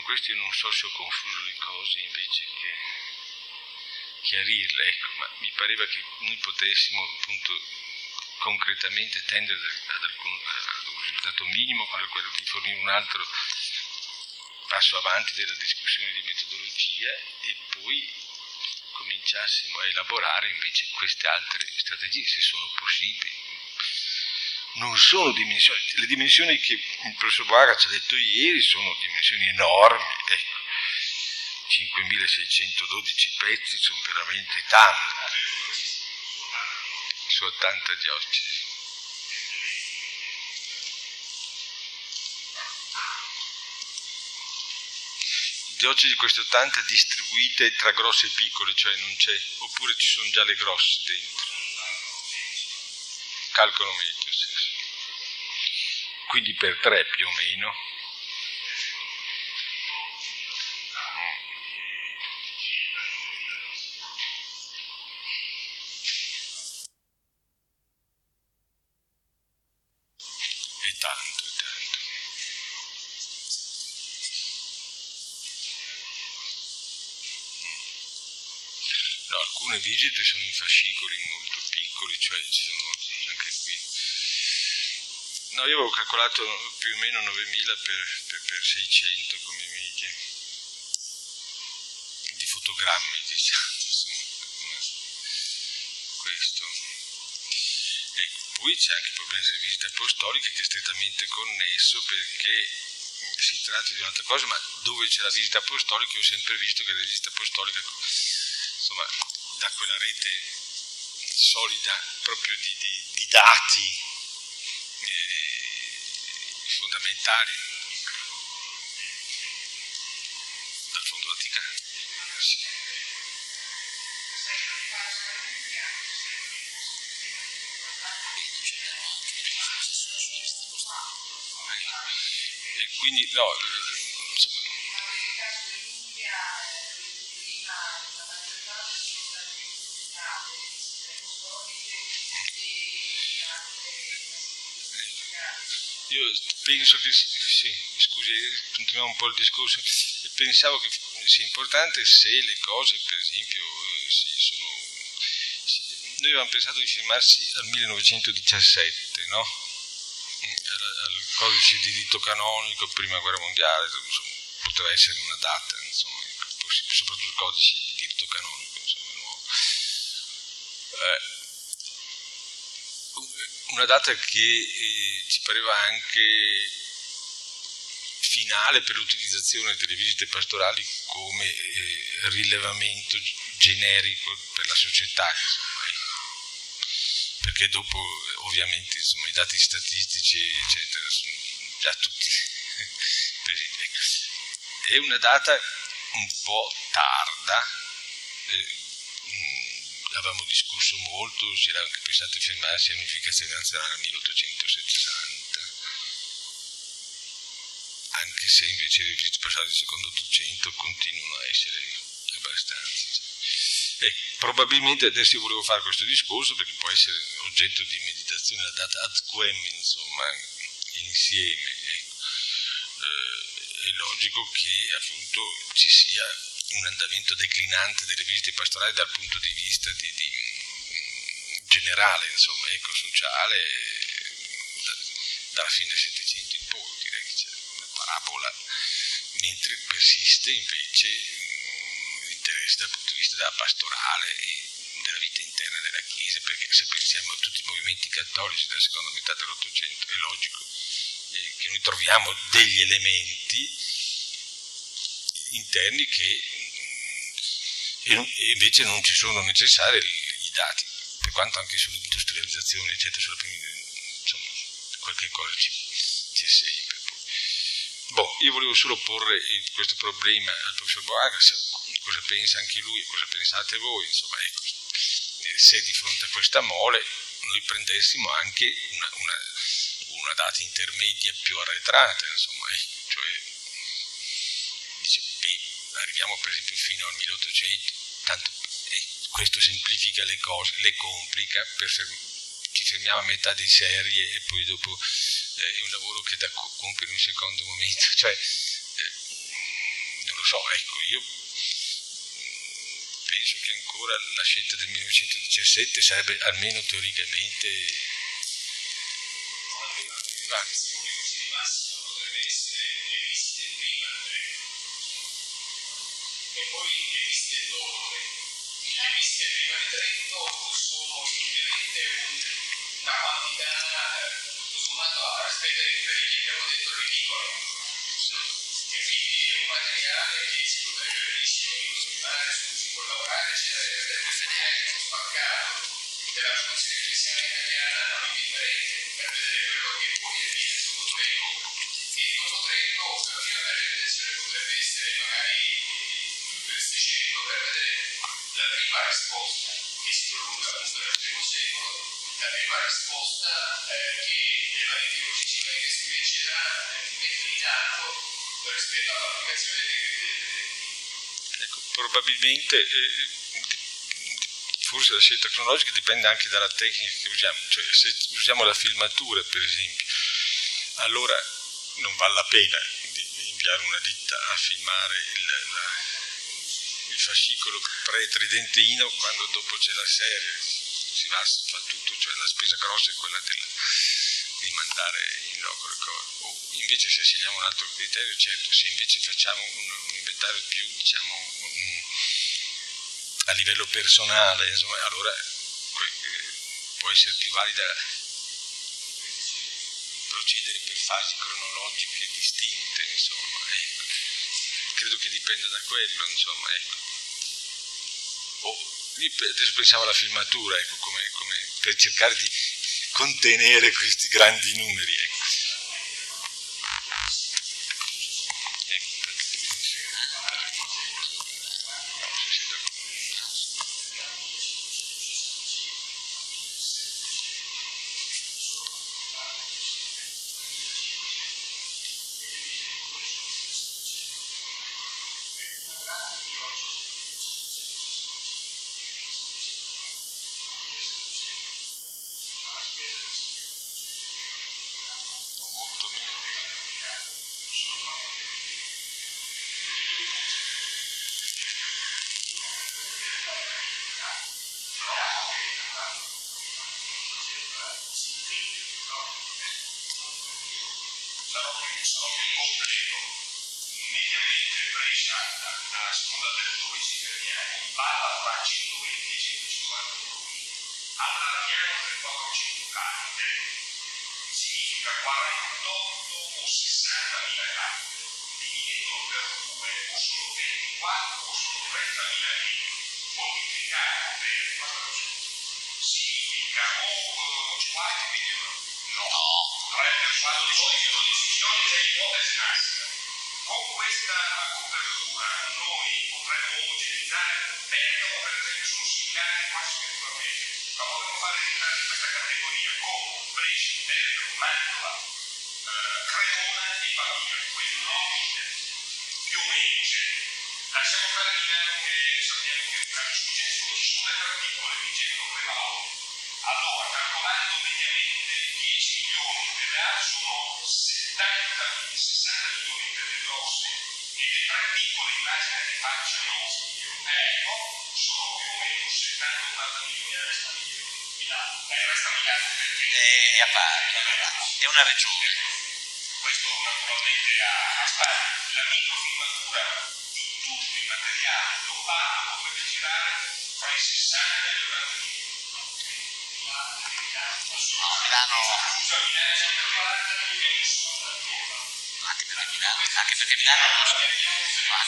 questo io non so se ho confuso le cose invece che chiarirle, ecco, ma mi pareva che noi potessimo appunto concretamente tendere ad, alcun, ad un risultato minimo, quale quello di fornire un altro passo avanti della discussione di metodologia e poi cominciassimo a elaborare invece queste altre strategie, se sono possibili. Non sono dimensioni, le dimensioni che il professor Boaga ci ha detto ieri sono dimensioni enormi, ecco, cinquemilaseicentododici pezzi sono veramente tanti, su ottanta diocesi. Diocesi queste ottanta distribuite tra grosse e piccole, cioè non c'è, oppure ci sono già le grosse dentro. Calcolo meglio, sì, sì. Quindi per tre più o meno. È tanto, è tanto. No, alcune visite sono in fascicoli molto piccoli, cioè ci sono anche qui. No, io avevo calcolato più o meno novemila per, per, per seicento come media di fotogrammi, diciamo, insomma, questo. Ecco, poi c'è anche il problema delle visite apostoliche che è strettamente connesso perché si tratta di un'altra cosa, ma dove c'è la visita apostolica io ho sempre visto che la visita apostolica, insomma, da quella rete solida proprio di, di, di dati eh, fondamentali dal Fondo Vaticano. Sì. E quindi no, insomma, io penso che sì, scusi, continuiamo un po' il discorso, pensavo che sia importante se le cose, per esempio, sì, sono, sì, noi avevamo pensato di firmarsi al millenovecentodiciassette, no? Al, al codice di diritto canonico, prima guerra mondiale, insomma, poteva essere una data, insomma, soprattutto il codice di diritto canonico, insomma, nuovo. Eh, una data che eh, ci pareva anche finale per l'utilizzazione delle visite pastorali come eh, rilevamento generico per la società, insomma, eh. Perché dopo ovviamente insomma, i dati statistici eccetera sono già tutti presi. È una data un po' tarda, eh, avevamo discusso molto, si era anche pensato di fermarsi all'unificazione nazionale nel milleottocentosessanta, anche se invece le visite pastorali del secondo Ottocento continuano a essere abbastanza. Eh, probabilmente adesso io volevo fare questo discorso perché può essere oggetto di meditazione, la data ad quem, insomma, insieme. Ecco. Eh, è logico che appunto ci sia un andamento declinante delle visite pastorali dal punto di vista di, di, generale, insomma, ecco, sociale, da, dalla fine del Settecento in poi, direi che c'è una parabola, mentre persiste invece l'interesse dal punto di vista della pastorale e della vita interna della Chiesa, perché se pensiamo a tutti i movimenti cattolici della seconda metà dell'Ottocento è logico eh, che noi troviamo degli elementi interni che e invece non ci sono necessari i dati, per quanto anche sull'industrializzazione eccetera, sulla prima, insomma, qualche cosa ci, ci è sempre. Boh, io volevo solo porre questo problema al professor Boaga, cosa pensa anche lui e cosa pensate voi, insomma, ecco, se di fronte a questa mole noi prendessimo anche una, una, una data intermedia più arretrata, insomma, ecco, cioè dice, beh, arriviamo per esempio fino al milleottocento, tanto eh, questo semplifica le cose, le complica, per ferm- ci fermiamo a metà di serie e poi dopo eh, è un lavoro che da compiere in un secondo momento, cioè eh, so, ecco, io penso che ancora la scelta del millenovecentodiciassette sarebbe almeno teoricamente... Va. E poi le liste dopo Trento. Le liste prima di Trento sono indubbiamente una quantità, tutto sommato, rispetto ai numeri che abbiamo detto, ridicola. E quindi è un materiale che si potrebbe benissimo consultare, su cui si può lavorare, eccetera, e vedrebbe vedere anche uno spaccato della produzione ecclesiale italiana non indifferente, per vedere quello che poi avviene sotto Trento. E dopo Trento una prima realizzazione potrebbe essere magari per vedere la prima risposta che si prolunga appunto nel primo secolo, la prima risposta eh, che le varie teologici, varie vescovi eccetera eh, mettono in atto rispetto all'applicazione dei decreti del Trentino. Ecco, probabilmente eh, forse la scelta cronologica dipende anche dalla tecnica che usiamo, cioè se usiamo la filmatura per esempio, allora non vale la pena di inviare una ditta a filmare il, la, il fascicolo pre-tridentino quando dopo c'è la serie, si va, fa tutto, cioè la spesa grossa è quella della, di mandare in loco le cose. O invece se scegliamo un altro criterio, certo, se invece facciamo un, un inventario più, diciamo, un, a livello personale, insomma, allora può essere più valida procedere per fasi cronologiche distinte, insomma, ecco. Credo che dipenda da quello, insomma, ecco. Oh, io adesso pensavo alla filmatura, ecco, come, come per cercare di contenere questi grandi numeri, ecco. È a Bari, è una regione. Questo naturalmente a, a Spagna. La microfilmatura di tutto il materiale lombardo potrebbe girare tra i sessanta e gli ottanta milioni. No, Milano... Anche perché Milano, anche perché Milano non so. Ma...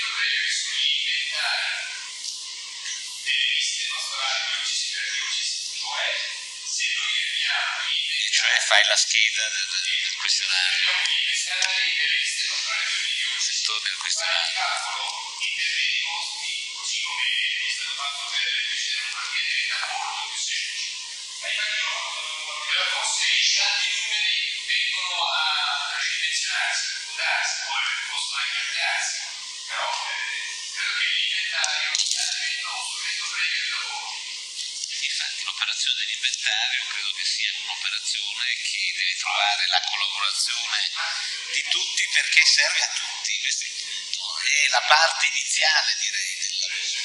delle liste pastorali diocesi per diocesi, cioè se noi abbiamo e cioè fai la scheda del, del questionario, delle liste pastorali di ogni diocesi, torni al questionario, in termini di costi, così come è stato fatto per le diocesi della Lombardia, diventa molto più semplice. Ma infatti però forse i grandi numeri vengono a ridimensionarsi, può darsi, poi possono anche ampliarsi, però eh, credo che l'inventario sia uno strumento previo di lavoro. Infatti l'operazione dell'inventario credo che sia un'operazione che deve trovare la collaborazione di tutti perché serve a tutti. Questo è il punto. è la parte iniziale, direi, del lavoro.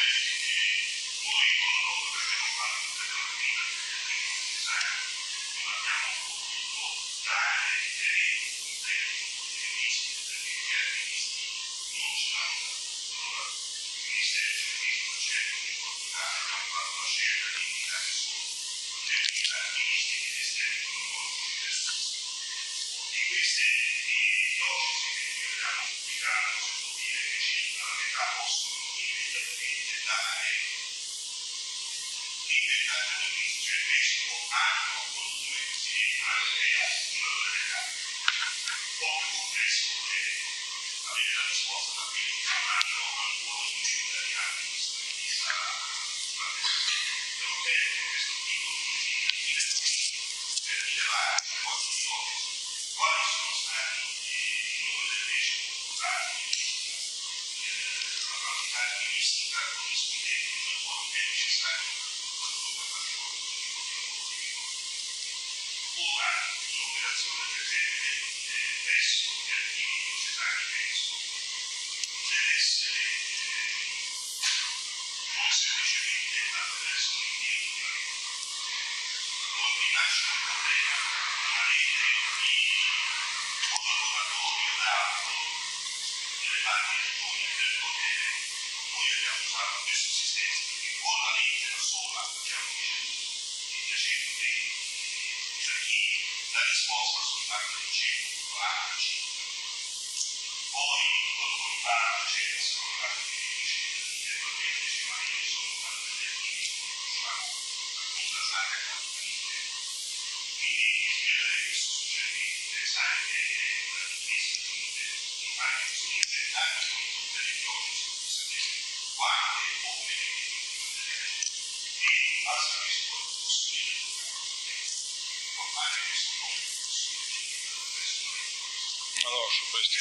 Allora, su questi...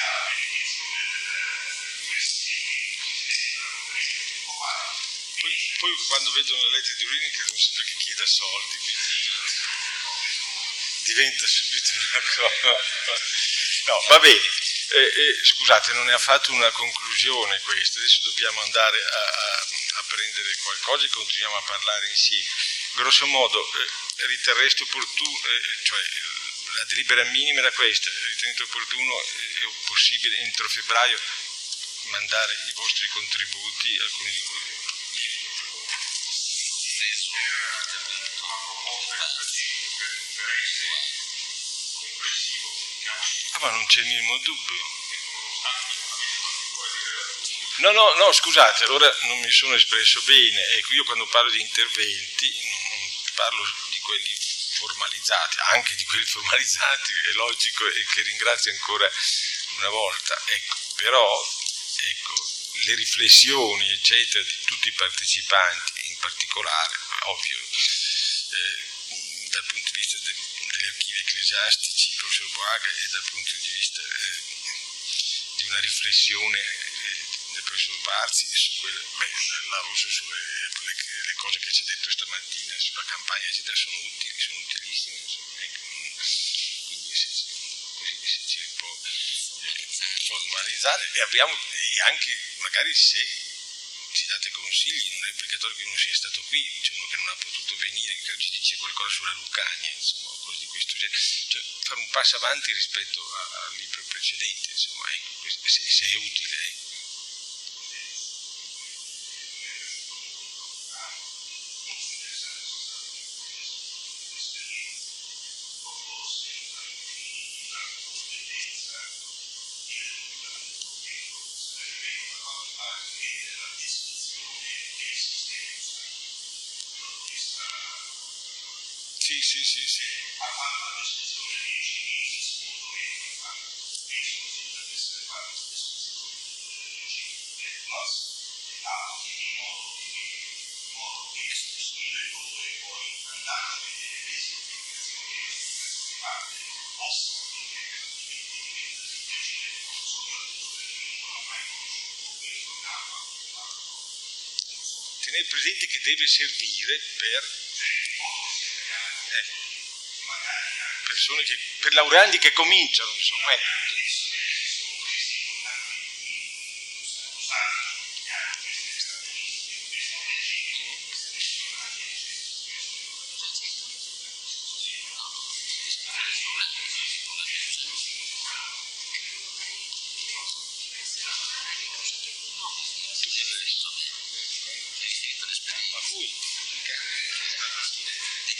Poi, poi quando vedono le lettere di urine credono sempre che chieda soldi, quindi diventa subito una cosa... No, va bene. Eh, eh, scusate, non ne ha fatto una conclusione questa, adesso dobbiamo andare a, a, a prendere qualcosa e continuiamo a parlare insieme. Grosso modo, eh, riterreste opportuno, eh, cioè la delibera minima era questa, ritenete opportuno e eh, possibile entro febbraio mandare i vostri contributi, alcuni di cui. Ah, ma non c'è il minimo dubbio. No, no, no, scusate, allora non mi sono espresso bene. Ecco, io quando parlo di interventi non parlo di quelli formalizzati, anche di quelli formalizzati, è logico e che ringrazio ancora una volta. Ecco, però, ecco, le riflessioni, eccetera, di tutti i partecipanti, in particolare, ovvio, eh, dal punto di vista de, degli archivi ecclesiastici, il professor Boaga, e dal punto di vista eh, di una riflessione eh, del professor Barzi su quelle, beh, la, la Russo sulle le, le cose che ci ha detto stamattina sulla campagna, eccetera, sono utili, sono utilissime, insomma, ecco, quindi se, così se ci può formalizzare e abbiamo, e anche magari se ci date consigli, non è obbligatorio che uno sia stato qui, c'è uno che non ha potuto venire, che oggi dice qualcosa sulla Lucania, insomma, cose di questo genere, cioè fare un passo avanti rispetto a, al libro precedente, insomma, ecco, se, se è utile, ecco. Sì, sì, sì, sì. Ha fatto la descrizione dei cinesi molto bene, penso che deve essere fatta la descrizione del cinese del plus, in modo in modo che il lettore poi andando a vedere le semplificazioni di parte possano effettivamente diventare difficile, soprattutto per chi non ha mai conosciuto questo campo. Tenere presente che deve servire per Eh, persone che, per laureandi che cominciano, insomma, eh.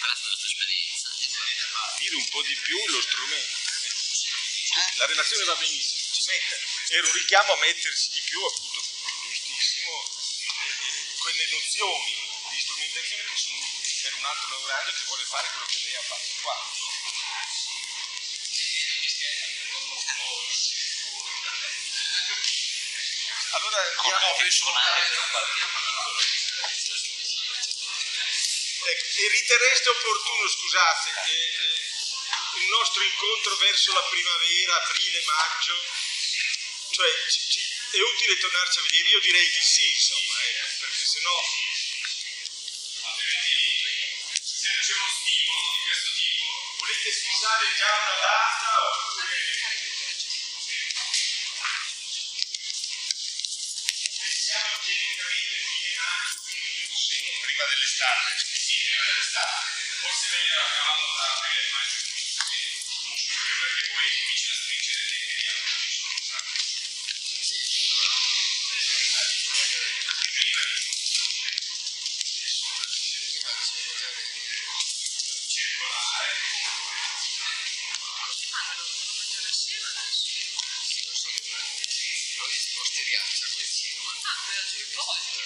raccontate la tua esperienza. Dire un po' di più lo strumento. Eh. La relazione va benissimo, ci mette, era un richiamo a mettersi di più, appunto, giustissimo, eh, quelle nozioni di strumentazione che sono utili per un altro lavorando che vuole fare quello che lei ha fatto qua. Allora andiamo per ecco, e riterreste opportuno, scusate, eh, eh, il nostro incontro verso la primavera, aprile, maggio, cioè ci, ci, è utile tornarci a vedere? Io direi di sì, insomma, ecco, perché sennò... Se c'è uno stimolo di questo tipo, volete fissare già una data oppure... Pensiamo genericamente fine maggio, prima dell'estate, sì, prima dell'estate, forse meglio a cavallo tra aprile e maggio, non giugno perché poi cominciano a stringere le tempi di altri sono un sacco. Sì, prima di circolare. Cosa fanno loro? Non mangiano assieme adesso? Sì, non so che poi si mosteriaccia poi insieme. Ah, per il voglio.